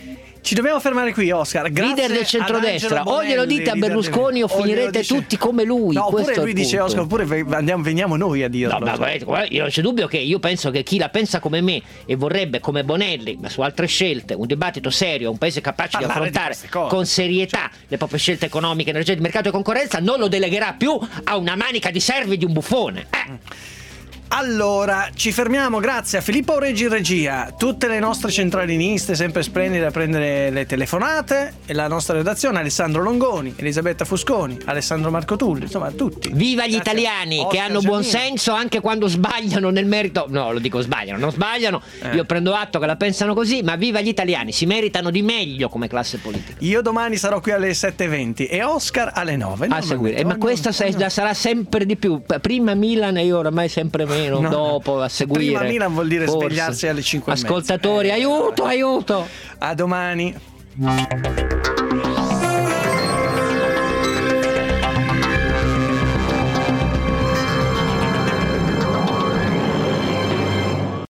Ci dobbiamo fermare qui, Oscar. Grazie. Leader del centrodestra, o glielo dite a Berlusconi o finirete dice... tutti come lui. No, oppure lui dice punto. Oscar, oppure andiamo, veniamo noi a dirlo. No, ma guarda, io non c'è dubbio che io penso che chi la pensa come me e vorrebbe come Bonelli, ma su altre scelte, un dibattito serio, un paese capace Parlare di affrontare di con serietà cioè. le proprie scelte economiche, energetiche, di mercato e concorrenza, non lo delegherà più a una manica di servi di un buffone. Eh. Allora, ci fermiamo, grazie a Filippo Aureggi in regia, tutte le nostre centraliniste sempre splendide a prendere le telefonate, e la nostra redazione, Alessandro Longoni, Elisabetta Fusconi, Alessandro Marco Tulli, insomma tutti. Viva gli Grazie. italiani Oscar che hanno buon Giannini. senso anche quando sbagliano nel merito. No, lo dico sbagliano, non sbagliano. Eh. Io prendo atto che la pensano così, ma viva gli italiani, si meritano di meglio come classe politica. Io domani sarò qui alle sette e venti e Oscar alle nove. A seguire. Eh, ma Ogni- questa ogni- sa- sarà sempre di più. P- Prima Milan e io oramai sempre meno, No. dopo a seguire. Prima Milan vuol dire Forse. svegliarsi alle cinque e mezza. Ascoltatori, Eh, aiuto, aiuto. A domani.